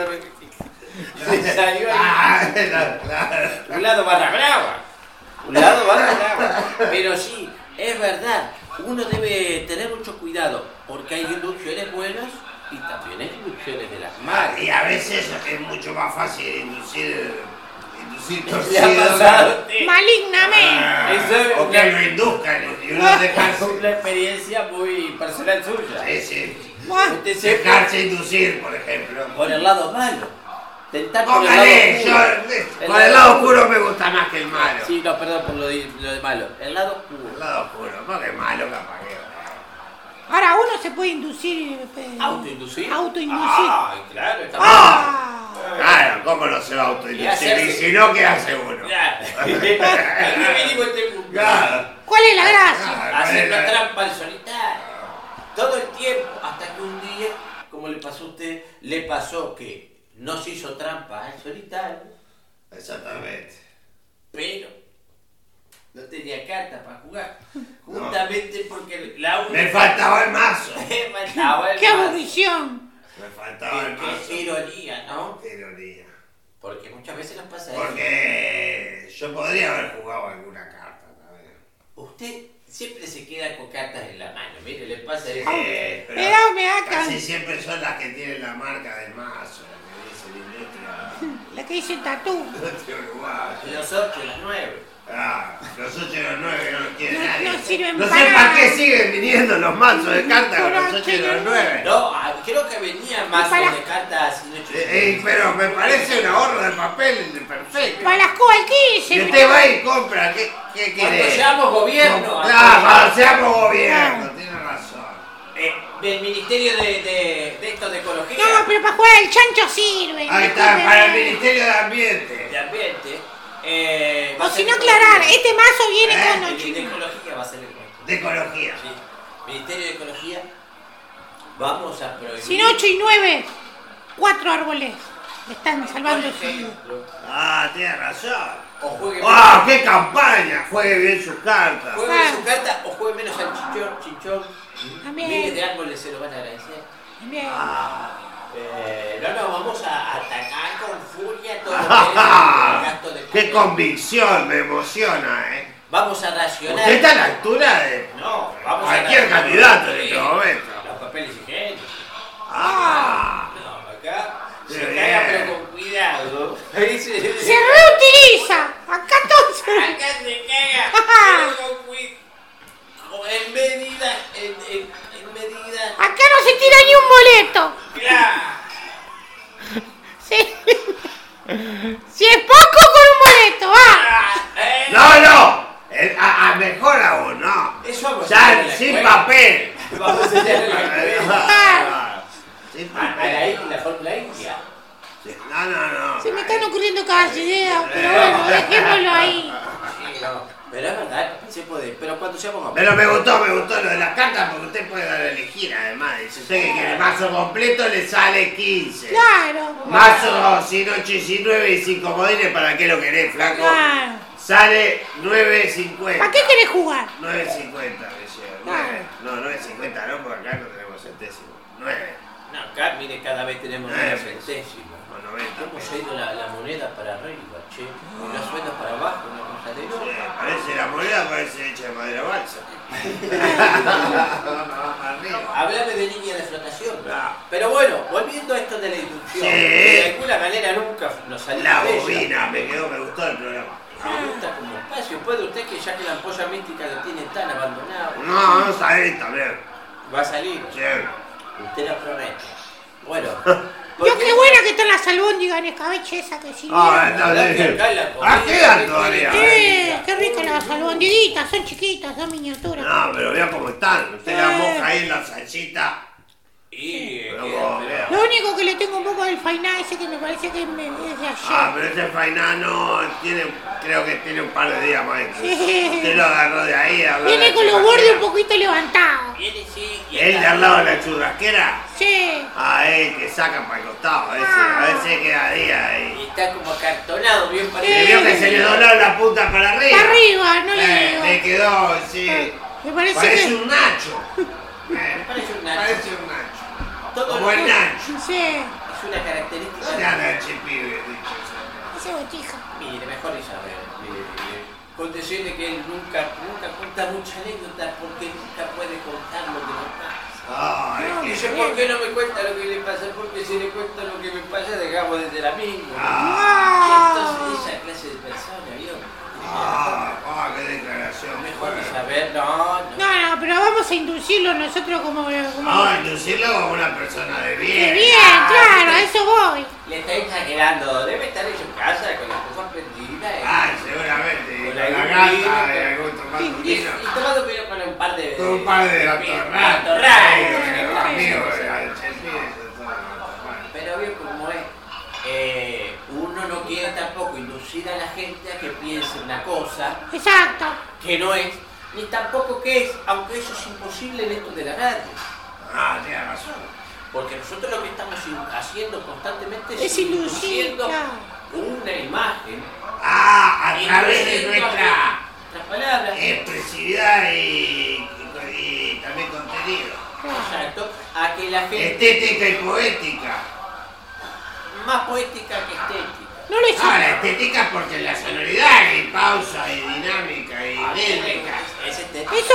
Se salió ahí.
Ah, claro, claro.
Un lado barra brava. Un lado barra brava. Pero sí, es verdad. Uno debe tener mucho cuidado porque hay inducciones buenas y también hay inducciones de las malas.
Y a veces es mucho más fácil inducir. Inducir
Le ha pasado a
torcido.
usted
Malignamente.
Eso es
O que
una-
lo induzcan y uno dejarse.
una experiencia muy personal suya.
Sí, sí.
Buah.
Usted se
Dejarse inducir, por ejemplo.
por el lado malo. Tentar por el
Póngale, yo.
lado oscuro.
Con el lado oscuro me gusta más que el malo.
Sí, no, perdón por lo de, lo de malo. El lado oscuro.
El lado oscuro, porque malo capaz que.
Ahora uno se puede inducir. eh,
¿Autoinducir?
Autoinducir.
Ay, claro, está
Ah.
Claro, ¿cómo no se va a
Y
autoinducir?
hacerse-
Y si no, ¿qué hace uno?
Claro. Aquí venimos este punto.
Claro.
¿Cuál es la gracia?
Claro,
Haciendo
bueno,
trampa al solitario. Todo el tiempo, hasta que un día, como le pasó a usted, le pasó que no se hizo trampa al solitario,
Exactamente.
pero no tenía cartas para jugar. Justamente porque la única...
Me faltaba el mazo.
Me faltaba el
¡Qué
mazo.
aburrición!
Me faltaba el
Qué-
mazo.
Qué ironía, ¿no?
Qué ironía.
Porque muchas veces nos pasa eso.
Porque yo podría haber jugado alguna carta también.
Usted siempre se queda con cartas en la mano. Mire, le pasa eso.
Eh, pero
Me da, me da
casi
can-
siempre son las que tienen la marca del mazo, la que dice la industria.
La que dice tatú.
Industria uruguaya.
Los ocho, las nueve.
Ah, los ocho y los nueve no los quiere
No-
nadie.
no sirven
No sé
para
para
nada.
qué siguen viniendo los mazos de cartas con
Por
los ocho y
ocho y
los
los
nueve.
No, ah, creo que venían más
para-
de cartas sin ocho.
Eh, eh, pero me parece un ahorro de papel perfecto.
Para las Cuba el
Y
quince.
usted va y compra, ¿qué, qué
Cuando
quiere?
seamos gobierno.
Claro, cuando seamos gobierno, tiene razón.
Eh, del Ministerio de, de, de esto de Ecología.
No, pero para jugar el chancho sirve.
Ahí está, para el Ministerio de Ambiente.
De Ambiente. Eh, va
O
a
si
ser
no
ecología.
aclarar, este mazo viene
Eh,
con
El
ocho.
de Ecología va a ser el cuento.
De Ecología.
Sí. Ministerio de Ecología. Vamos a prohibir.
Sin ocho y nueve, cuatro árboles están salvando
Por
Eh,
su vida.
ejemplo,
Ah, tiene razón.
o juegue
¡Ah, qué campaña! Juegue bien sus cartas.
Juegue
Ah.
su carta o juegue menos al chichón, chichón.
También.
Miles de árboles se lo van a agradecer.
Bien.
Eh, no nos vamos a atacar con furia todo lo que es el gasto de
¡Qué convicción! Me emociona, ¿eh?
Vamos a racionar.
Usted está a la altura de
No, vamos
cualquier
a racionar.
candidato en
Sí,
este momento.
Los papeles higiénicos.
¡Ah!
No, acá se
Qué
caga
bien.
pero con cuidado. Ahí se,
Se reutiliza. Acá todo se...
Acá se caga pero con cuidado. En medida, en, en, en medida.
Acá no se tira ni un boleto.
¡Claro!
Sí. Si es poco, con un boleto, va.
Eh,
¡No, no! Eh, A, a mejor aún, no.
Eso vamos a hacer
Ya,
en la
sin
escuela.
papel.
Vamos a hacer en la escuela.
Ah, Sin
A, a la,
papel.
isla, la Fórmula India.
Sí, No, no, no.
Se me están ocurriendo cada idea, pero bueno, dejémoslo ahí.
Sí, no. Pero es verdad, se puede. Pero cuando seamos más.
Pero me gustó, me gustó lo de las cartas porque usted puede dar a elegir además. Y si usted que quiere mazo completo le sale quince.
Claro.
Mazo sin ocho y sin nueve y sin comodines, ¿para qué lo querés, flaco?
Claro.
Sale nueve cincuenta.
¿Para qué querés jugar?
nueve cincuenta me lleva.
Claro.
nueve. No, nueve cincuenta no, porque acá no tenemos centésimo. nueve.
No, acá, mire, cada vez tenemos
Eh,
menos
pues.
centésimos.
O noventa.
¿Cómo se ha ido la, la moneda para arriba, che? Y los sueldos para abajo, una cosa de eso.
Eh, parece la moneda, parece hecha de madera balsa. Vamos para arriba.
Háblame de línea de flotación.
Claro.
Pero bueno, volviendo a esto de la inducción,
Sí.
que de alguna manera nunca nos salió
La
de ella.
bobina, me quedó, me gustó el programa.
Me gusta como espacio. ¿Puede usted que ya que la ampolla mística lo tiene tan abandonado?
No, no sabés también.
Va a salir.
Sí.
Usted lo promete. Bueno.
Yo qué buena que están las albóndigas en escabeche esa que sí.
Ah,
Acá en la comida,
ah, quedan todavía.
Sí, qué ricas las albondiguitas, son chiquitas, son miniaturas.
No, pero vea cómo están. Usted la moja ahí en la salsita.
Y
Pero
queda
vos,
peor.
vea.
Lo único que le tengo un poco del fainá ese que me parece que me, es de
Ah,
ayer.
pero ese fainano tiene, creo que tiene un par de días más. incluso.
Sí.
Usted lo agarró de ahí. al lado de
Viene
la
con los bordes un
churrasquera.
poquito levantados.
Viene, sí. y
¿El de
está-
al lado de la churrasquera?
Sí.
Ah, el que sacan para el costado, ese.
Ah.
A veces queda día
Y
ahí.
está como acartonado, bien
¿Le
parecido.
vio que se le dobló la punta para arriba?
Para arriba, no le
Eh,
digo.
le quedó, sí.
Me parece
Parece
que...
un Nacho. Eh,
Parece un Nacho.
Parece un Nacho.
Todo
Como
lo
el
que-
Nacho.
Sí,
Es una característica.
¿Dónde anda el chipibe, dicho eso?
ese botija.
Mire, mejor Isabel. Mire, mire. Con decirle que él nunca, nunca cuenta mucha anécdota porque nunca puede contar lo que le pasa.
Ay,
No,
qué-
Dice, ¿por qué no me cuenta lo que le pasa? Porque si le cuento lo que me pasa, dejamos de ser amigos.
Ah,
Entonces, esa clase de persona, ¿vio?
ah, ah, qué declaración.
Mejor
fuerte.
Isabel, no, no.
No, no, pero vamos a inducirlo nosotros como... como...
Vamos a inducirlo como una persona de
Qué
bien.
bien, claro, a eso voy.
Le está exagerando. Debe estar en su casa con las cosas prendidas. ¿eh?
Ah, seguramente.
Con
Con la
algún
gata
vino,
y algún tomate
Y, y,
vino.
y tomando vino con un par de...
Con un par de
atorrados.
atorrados. Amigo, el chipibe, eso todo, atorrados.
Pero vio cómo es. Eh, uno no quiere tampoco inducir a la gente a que piense una cosa
Exacto.
que no es, ni tampoco que es, aunque eso es imposible en esto de la radio.
Ah, tiene razón.
Porque nosotros lo que estamos in- haciendo constantemente es,
Es inducir,
induciendo
claro.
una imagen
Ah, a través de
induciendo
nuestra
nuestras palabras.
expresividad y, y- y también contenido.
Exacto, a que la gente
Estética y poética.
más poética que estética.
No le
Ah, la
sale.
estética porque la sonoridad y pausa y dinámica y
Ah,
rítmica.
es estética.
Eso le
Es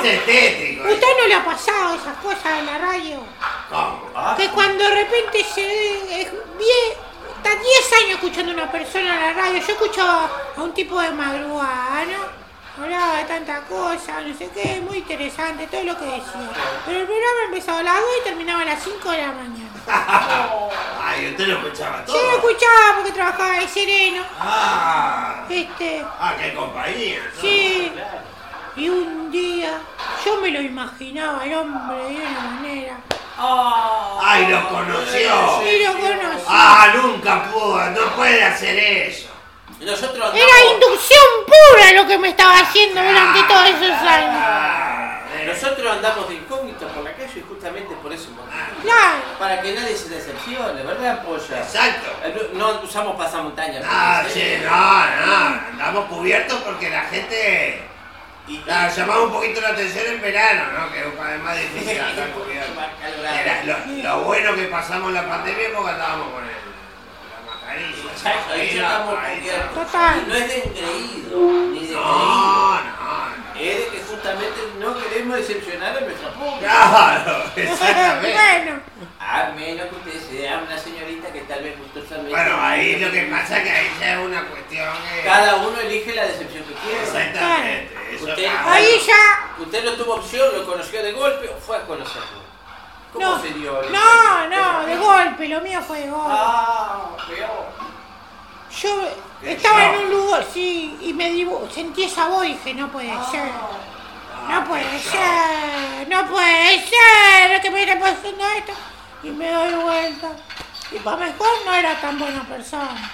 es tétrico.
¿Usted no le ha pasado esas cosas en la radio?
¿Cómo?
Ah,
Que cuando de repente se... Es diez, está diez años escuchando a una persona en la radio. Yo escuchaba a un tipo de madrugada, ¿no? Hablaba de tanta cosa, no sé qué, muy interesante, todo lo que decía. Pero el programa empezaba a las dos y terminaba a las cinco de la mañana.
Ay, usted lo escuchaba todo.
Yo lo escuchaba porque trabajaba de sereno.
Ah,
Este,
ah, qué compañía, ¿no?
sí. Y un día, yo me lo imaginaba el hombre de una manera.
Ay, lo conoció.
Sí, lo conocí.
Ah, nunca pudo, no puede hacer eso.
Nosotros andamos...
Era inducción pura lo que me estaba haciendo durante todos esos años.
Ah, eh.
Nosotros andamos de incógnito por la calle y justamente por eso motivo.
Claro.
Para que nadie se decepcione, ¿verdad, Polla?
Exacto.
No usamos pasamontañas.
Ah,
¿sí?
sí, no, no, andamos cubiertos porque la gente
Y,
la llamaba un poquito la atención en verano, ¿no? Que es más difícil andar cubierto. Era lo, lo bueno que pasamos la pandemia porque andábamos con el, la mascarilla.
Exacto, ahí ya estamos cubiertos.
Total.
Y no es de engreído, ni de
No,
creído.
no,
Es de que justamente no queremos decepcionar a nuestra pública.
claro, exactamente.
Bueno,
A menos que ustedes sean una señorita que tal vez gustosamente...
Bueno, ahí lo que pasa es que ahí ya es una cuestión que...
Cada uno elige la decepción que quiere.
Exactamente, eso
Usted-
pasa.
ahí ya.
Usted no tuvo opción, lo conoció de golpe o fue a conocerlo. ¿Cómo
No,
se dio? el
no,
golpe?
no, de golpe, lo mío fue de golpe.
Ah, peor.
Yo estaba en un lugar, sí, y me dibu- sentí esa voz y dije, no puede ser. No puede ser, no puede ser que me esté pasando esto. Y me doy vuelta. Y para mejor no era tan buena persona.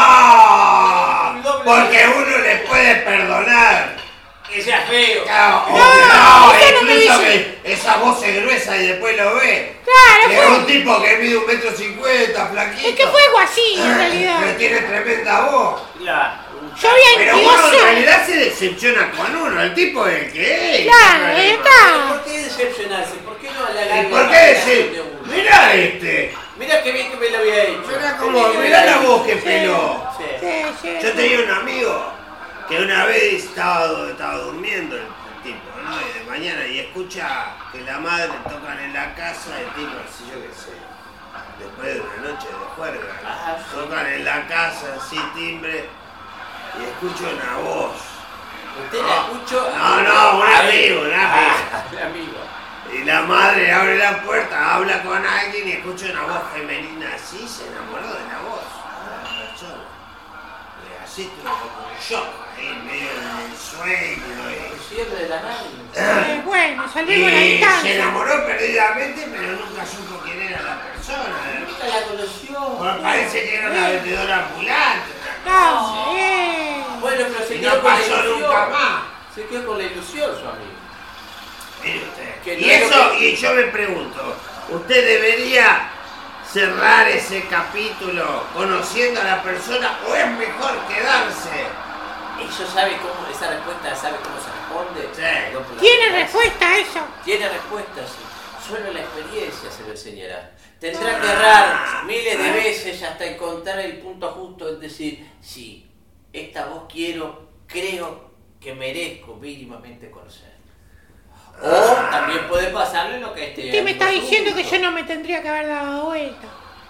¡Ah! Porque uno le puede perdonar.
Que sea feo.
Claro, o
No,
que no,
usted no me
incluso
dice.
que esa voz es gruesa y después lo ve.
Claro,
Que es un
fue,
tipo que mide un metro cincuenta, flaquito.
es que fue algo así en
Que
realidad.
tiene tremenda voz.
Claro.
Yo había
Pero
ido
uno en
sola.
realidad se decepciona con uno, el tipo es el que es.
Claro,
¿Qué
ahí
problema?
está.
¿Por qué decepcionarse? ¿Por qué no halagar
¿Y por
la
qué
imaginación
decir?
de uno?
Mirá este.
Mirá qué bien que me lo había hecho.
Mirá
Qué
cómo,
bien que me
mirá
lo
la
había
voz que
hecho.
peló.
Sí.
Sí, sí.
Yo tenía un amigo que una vez estaba, estaba durmiendo el, el tipo, ¿no? Y de mañana y escucha que la madre tocan en la casa, el tipo, así yo qué sé, después de una noche de juerga, ¿no?
Ah, sí.
Tocan en la casa, así timbre, y escucho una voz.
Usted la escuchó.
No, no, un
Ah,
amigo, un amigo.
Ah, un amigo.
Y la madre abre la puerta, habla con alguien y escucha una voz femenina así, se enamoró de la voz de la persona. Y así tuvo como un shock, ahí en medio del sueño.
El cierre de la radio.
Eh, bueno, salvemos la
Y, y se
distancia.
enamoró perdidamente, pero nunca supo quién era la persona.
Nunca la conoció.
Bueno, parece que era una vendedora ambulante.
No, eh.
Bueno, pero se
Y
quedó
no
con la
pasó
ilusión.
nunca más.
Se quedó con la ilusión, su amigo.
Mire usted.
Que
Y
no es lo
eso,
que-
y yo me pregunto, ¿usted debería cerrar ese capítulo conociendo a la persona o es mejor quedarse?
Eso sabe cómo, esa respuesta sabe cómo se responde.
Sí.
No por la
¿Tiene
ignorancia.
respuesta a eso?
Tiene respuesta, sí. Solo la experiencia se lo enseñará. Tendrá que errar miles de veces hasta encontrar el punto justo, es decir, sí, esta voz quiero, creo que merezco mínimamente conocer. O también puede pasarle lo que este.
Usted me está
amigo
diciendo que
súbito.
yo no me tendría que haber dado vuelta.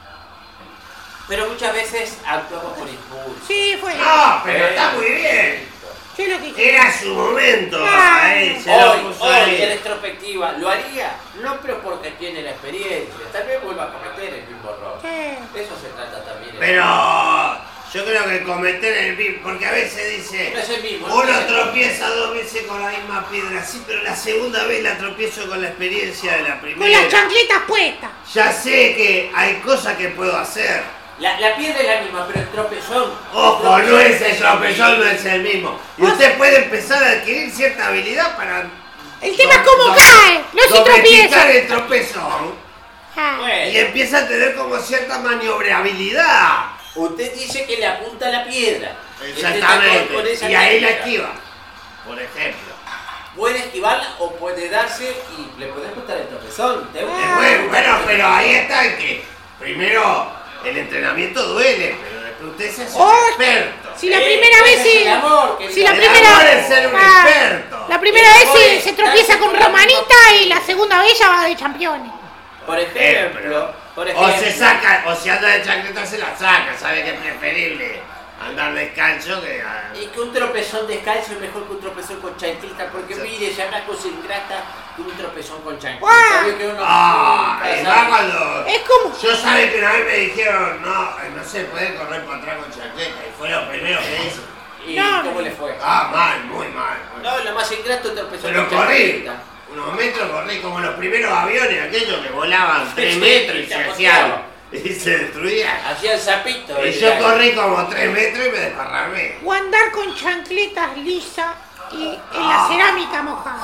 Pero muchas veces actuamos por impulso.
Sí, fue.
No, pero está muy bien.
Yo lo que dije.
Era su momento.
Ah.
Ahí, se lo
Hoy,
puso
hoy,
ahí.
en retrospectiva, ¿lo haría? No, pero porque tiene la experiencia. Tal vez vuelva a cometer el mismo error.
Sí.
De eso se trata también.
Pero yo creo que cometer el mismo, porque a veces dice,
No es el mismo, no
uno
es el mismo.
tropieza dos veces con la misma piedra, sí, pero la segunda vez la tropiezo con la experiencia de la
Con
primera.
las chancletas puestas.
Ya sé que hay cosas que puedo hacer.
La, la piedra es la misma, pero el tropezón.
Ojo,
el
no es el
el
tropezón, no es el mismo. Y usted puede empezar a adquirir cierta habilidad para...
El tema es
do-
cómo
do-
cae, no si
domesticar
tropieza.
el tropezón.
Ah,
Y
Bueno,
empieza a tener como cierta maniobrabilidad.
usted dice que le apunta la piedra.
Exactamente.
Con- con esa
Y ahí la
técnica.
esquiva, por ejemplo.
Puede esquivarla o puede darse y le puede ajustar el tropezón. Te-
Eh, Bueno, bueno, pero ahí está el que primero el entrenamiento duele, pero después usted se hace
Oh,
un experto.
si la
Eh,
primera
ese
vez
es
sí.
el amor, querido.
Si la
El
primera
amor es ser un
Ah,
experto.
La primera
El
vez
amor
sí
es
se tropieza
darse
con
con
ella va de campeones.
Por ejemplo, por
O
ejemplo.
se saca, o si anda de chancleta se la saca, sabe que es preferible andar descalzo que... a-
Y que un tropezón descalzo es mejor que un tropezón con chancleta, porque mire, ya habrá cosa ingrata que un tropezón con chancleta.
¡Guau!
Vio que uno-
Ah,
nunca
y
sabe.
va cuando...
Es como...
Yo sabe que una vez me dijeron, no, no se puede correr para atrás con chancleta, y fue lo primero que hice.
¿Y
No,
cómo
no.
le fue?
Ah, mal, muy mal.
No, lo más ingrato es tropezón
Pero
con
corrí,
chancleta.
unos metros corrí como los primeros aviones, aquellos que volaban tres
Sí,
metros y
te
se
apoteaba.
hacían, y se destruían.
Hacía el sapito.
Y
el-
yo corrí como tres metros y me desparramé.
O andar con chancletas lisas y en
Ah.
la cerámica mojada.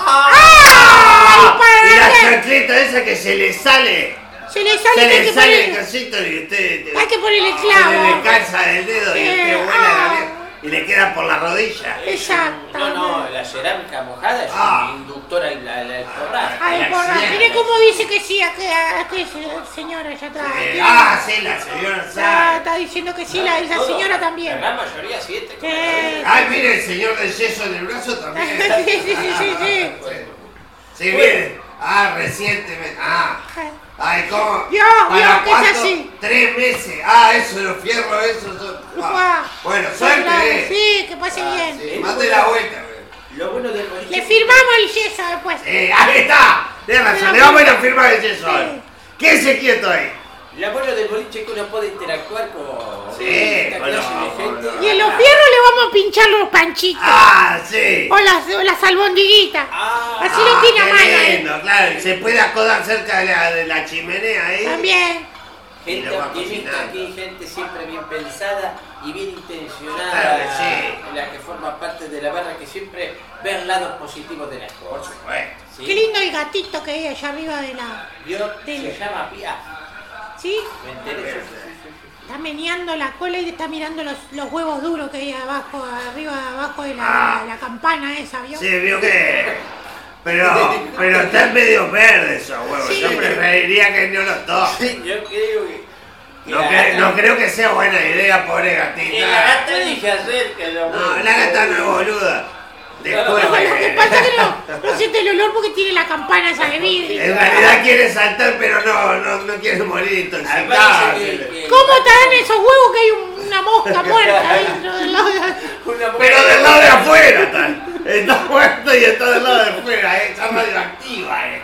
¡Ah!
para
Y la
qué?
chancleta esa que se le sale,
Se le sale
se
que hay
le
que
sale el
poner...
cosito y usted...
Hay que ponerle
Se
clavo.
le calza del dedo y usted
Eh,
vuela la
ah.
mierda. Y le queda por la rodilla.
Exacto.
No, no, la cerámica mojada es
Ah.
un inductor al, al, al porrazo.
Ay,
El
porra,
accidente.
mire cómo dice que sí a que, a que se- señora allá atrás.
Eh,
Que-
ah, sí, la señora
Ah,
sabe.
está diciendo que sí, la, esa
Todo,
señora
La
también.
gran mayoría siente.
Sí.
Ay, mire, el señor del yeso en el brazo también.
Sí, sí, sí, sí, sí.
Sí, mire. Ah, recientemente. Ah. Ay, ¿cómo?
Vio,
¿Para
vio que es
cuánto?
así.
Tres meses. Ah, eso, los fierros, esos son. Ah.
Guau.
Bueno,
Claro,
suerte, eh.
Sí, que pase
Ah,
bien.
sí, mate la vuelta, güey.
Lo bueno del boliche.
Le firmamos el yeso después.
Eh, ahí está. Tienes razón, le vamos a ir a firmar el yeso ahora. Quédese quieto ahí.
Lo bueno del boliche es que uno puede interactuar con
Sí,
esta
con
clase
los-
de gente.
Y en los fierros le vamos a pinchar los panchitos.
Ah, sí.
O las, o las albondiguitas.
Ah,
Así lo tiene a
qué
mano. eh.
lindo, claro. y Se puede acodar cerca de la, de la chimenea ahí.
También.
Y
gente
lo va
optimista
cocinando.
aquí, gente siempre bien pensada y bien intencionada,
Claro que sí.
la que forma parte de la barra, que siempre ve lados positivos de las
Por
cosas.
supuesto.
¿sí?
Qué lindo el gatito que hay allá arriba de la...
Vio,
Dele.
se llama Pia.
¿Sí?
¿Me enteré?
Bien.
Sí, sí, sí, sí.
Está meneando la cola y está mirando los, los huevos duros que hay abajo, arriba, abajo de la,
Ah.
la campana esa, ¿vio?
Sí, vio que. Pero, pero están medio verdes esos huevos.
Sí.
Yo preferiría que no los toque.
Yo creo que... que
No,
la
cre-
gata-
no creo que sea buena idea, pobre
que la
gatita.
gata dije ayer que lo...
No, la gata no es boluda.
No, lo que
Disculpe.
pasa es que no, no siente el olor porque tiene la campana esa de vidrio.
En realidad quiere saltar, pero no, no, no quiere morir intoxicada.
Parece que- que-
¿Cómo estarán esos huevos que hay un- una mosca muerta dentro del lado de...
Una
Pero del lado de afuera está. Está muerto y está del lado de afuera, eh. Está radioactiva, eh.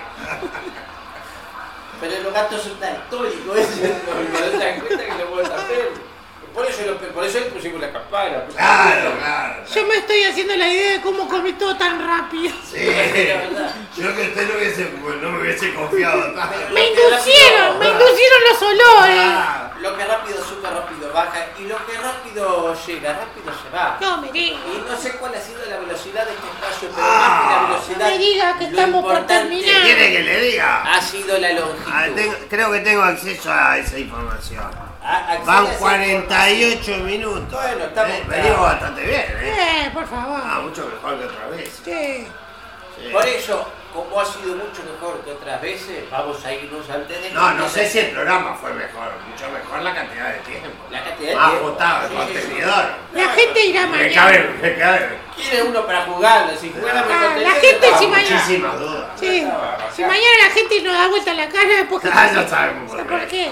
Pero los gatos son daltónicos, eso no se dan cuenta que no pueden hacer. Por eso, lo- por eso le pusimos la campana.
Claro, claro.
Yo me estoy haciendo la idea de cómo come todo tan rápido.
Sí. Yo que usted no, hubiese, no me hubiese confiado tanto.
Me inducieron, me inducieron los olores.
Ah,
Lo que rápido sube, rápido baja. Y lo que rápido llega, rápido se va.
No me digas.
Y no sé cuál ha sido la velocidad de este espacio, pero
Ah.
más que la velocidad.
No me diga que
lo
estamos por
importante
terminar.
¿Quiere que le diga?
Ha sido la longitud.
Ah, tengo- creo que tengo acceso a esa información.
A- accede a
Van
esa
cuarenta y ocho minutos.
Bueno, estamos-
Eh, venimos bastante bien, ¿eh?
Eh, por favor.
Ah, mucho mejor que otra vez.
Sí.
Sí.
Por eso, como ha sido mucho mejor que otras veces, vamos a irnos antes de...
No, no sé si el programa fue mejor. Mucho mejor la cantidad de tiempo.
La cantidad de
Más
tiempo.
ajustado, el
Sí, sí, sí.
contenedor.
La gente irá
Me
mañana.
cabe, me cabe.
Quiere uno para jugar, si juega
Ah,
mejor
la
tener,
gente
está-
si mañana-
Muchísimas dudas.
Sí. Si mañana la gente nos da vuelta la cara es porque...
Ah, ya sabemos por
¿Por
qué.
qué?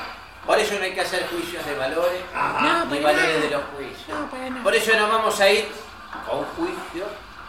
Por eso no hay que hacer juicios de valores,
Ajá.
No,
ni
para
valores
nada.
de los juicios.
No, para nada.
Por eso nos vamos a ir con juicio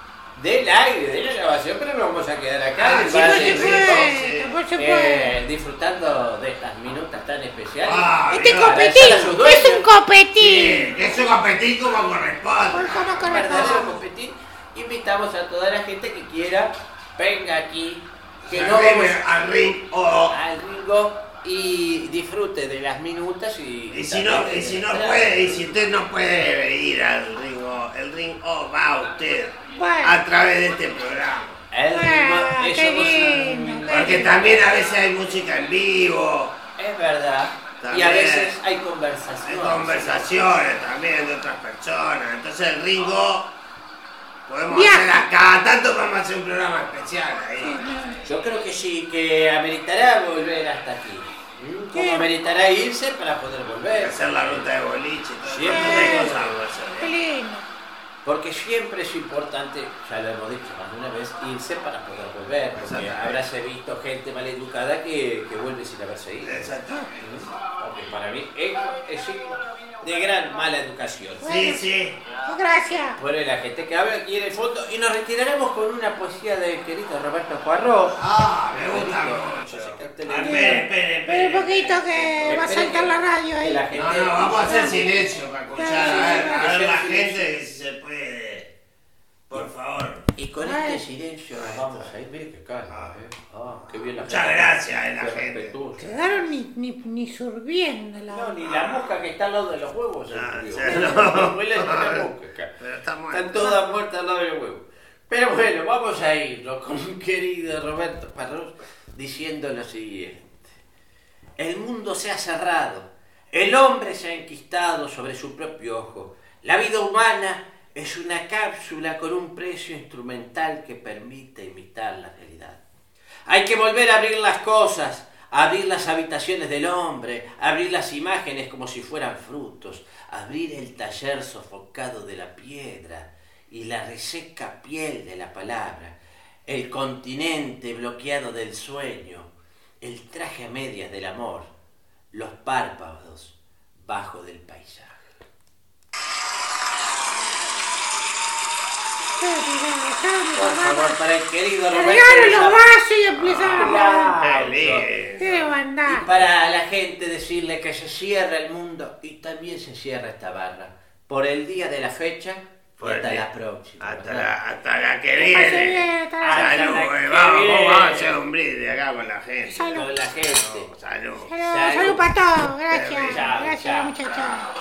del aire, de la grabación, pero nos vamos a quedar acá
Ah,
en el
sí,
No
Valle
se
sí,
del
puede,
sí.
tampoco se
Río,
puede.
eh, disfrutando de estas minutas tan especiales.
Ah,
Este
Dios.
copetín
agradecer a sus dueños.
es un copetín.
Sí, que eso competir como corresponde.
Por favor,
Un verdadero
corresponde.
competir. Invitamos a toda la gente que quiera, venga aquí, que
Se
no vamos
arrime al ring o...
al ringo y disfrute de las minutas y...
Y si no, y si no puede, y si usted no puede ir al ring o, el ring o va usted
Bueno.
a través de este programa.
El ritmo,
Ah,
eso
qué
vos-
lindo, qué
Porque también a veces hay música en vivo,
Es verdad. Y
También.
a veces hay
hay
conversaciones.
conversaciones también de otras personas. Entonces el ringo podemos
Viaja.
hacer acá, tanto vamos a hacer un programa especial ahí.
Yo creo que sí, que ameritará volver hasta aquí. ¿Mm? Como
Sí.
ameritará irse para poder
Hay que
volver.
hacer la ruta de boliche y todo.
Siempre.
Hay cosas vamos a
Qué
hacer.
lindo.
Porque siempre es importante, ya lo hemos dicho más de una vez, irse para poder volver. Porque habráse visto gente maleducada que, que vuelve sin haberse ido.
Exacto.
Porque para mí es, es signo de gran mala educación.
Sí, sí.
Gracias.
Bueno, y la gente que habla aquí en el fondo. Y nos retiraremos con una poesía del querido Roberto Poirot.
Ah, me gusta mucho. Espere, espere,
Espera un poquito que
Espere
va a saltar
que-
la radio
que
ahí.
la gente-
No, no, vamos a hacer silencio para escuchar. A ver, a ver la
Sí, sí,
gente si se puede. Por favor.
Y con
Ay.
este silencio nos vamos a ir. Mire qué calma, ¿eh? Ah, qué bien la
Muchas
gente.
gracias, eh, la
Qué
gente.
respetuosa.
Quedaron ni, ni, ni surbiendo la...
No, ni la mosca que está al lado de los huevos.
Ah,
se
sí,
murió.
no.
Huele a la mosca acá.
Pero está muerto.
Están todas muertas al lado del huevo. Pero bueno, vamos a irnos con un querido Roberto Parrós diciendo lo siguiente. El mundo se ha cerrado, el hombre se ha enquistado sobre su propio ojo. La vida humana es una cápsula con un precio instrumental que permite imitar la realidad. Hay que volver a abrir las cosas, abrir las habitaciones del hombre, abrir las imágenes como si fueran frutos, abrir el taller sofocado de la piedra y la reseca piel de la palabra, el continente bloqueado del sueño, el traje a medias del amor, los párpados bajo del paisaje. Por favor, para el querido Roberto.
Cargaron los
Lozano.
vasos y empezaron a...
Ah,
Bien.
¡Qué
Y
bandada!
para la gente decirle que se cierra el mundo y también se cierra esta barra. Por el día de la fecha y
Por el
hasta
día.
la próxima.
Hasta
¿verdad?
la, hasta la que
Pase
viene.
bien, hasta la-
Ah,
Salud,
hasta
eh,
que
vamos,
viene.
vamos a hacer un brindis acá con la gente.
Salud.
Con la gente.
No, salud.
Salud,
Salud.
salud para todos. Gracias.
Chao,
Gracias,
chao.
muchachos.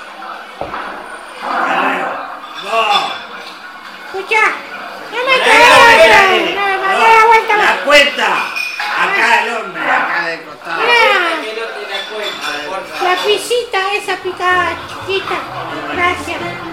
No,
Escucha, no me
no,
quedes. No, no, no, la vuelta
la
más.
cuenta. Acá el hombre, acá de costado.
Mirá,
Que no te la cuenta, por favor.
la pisita esa picada chiquita. Gracias.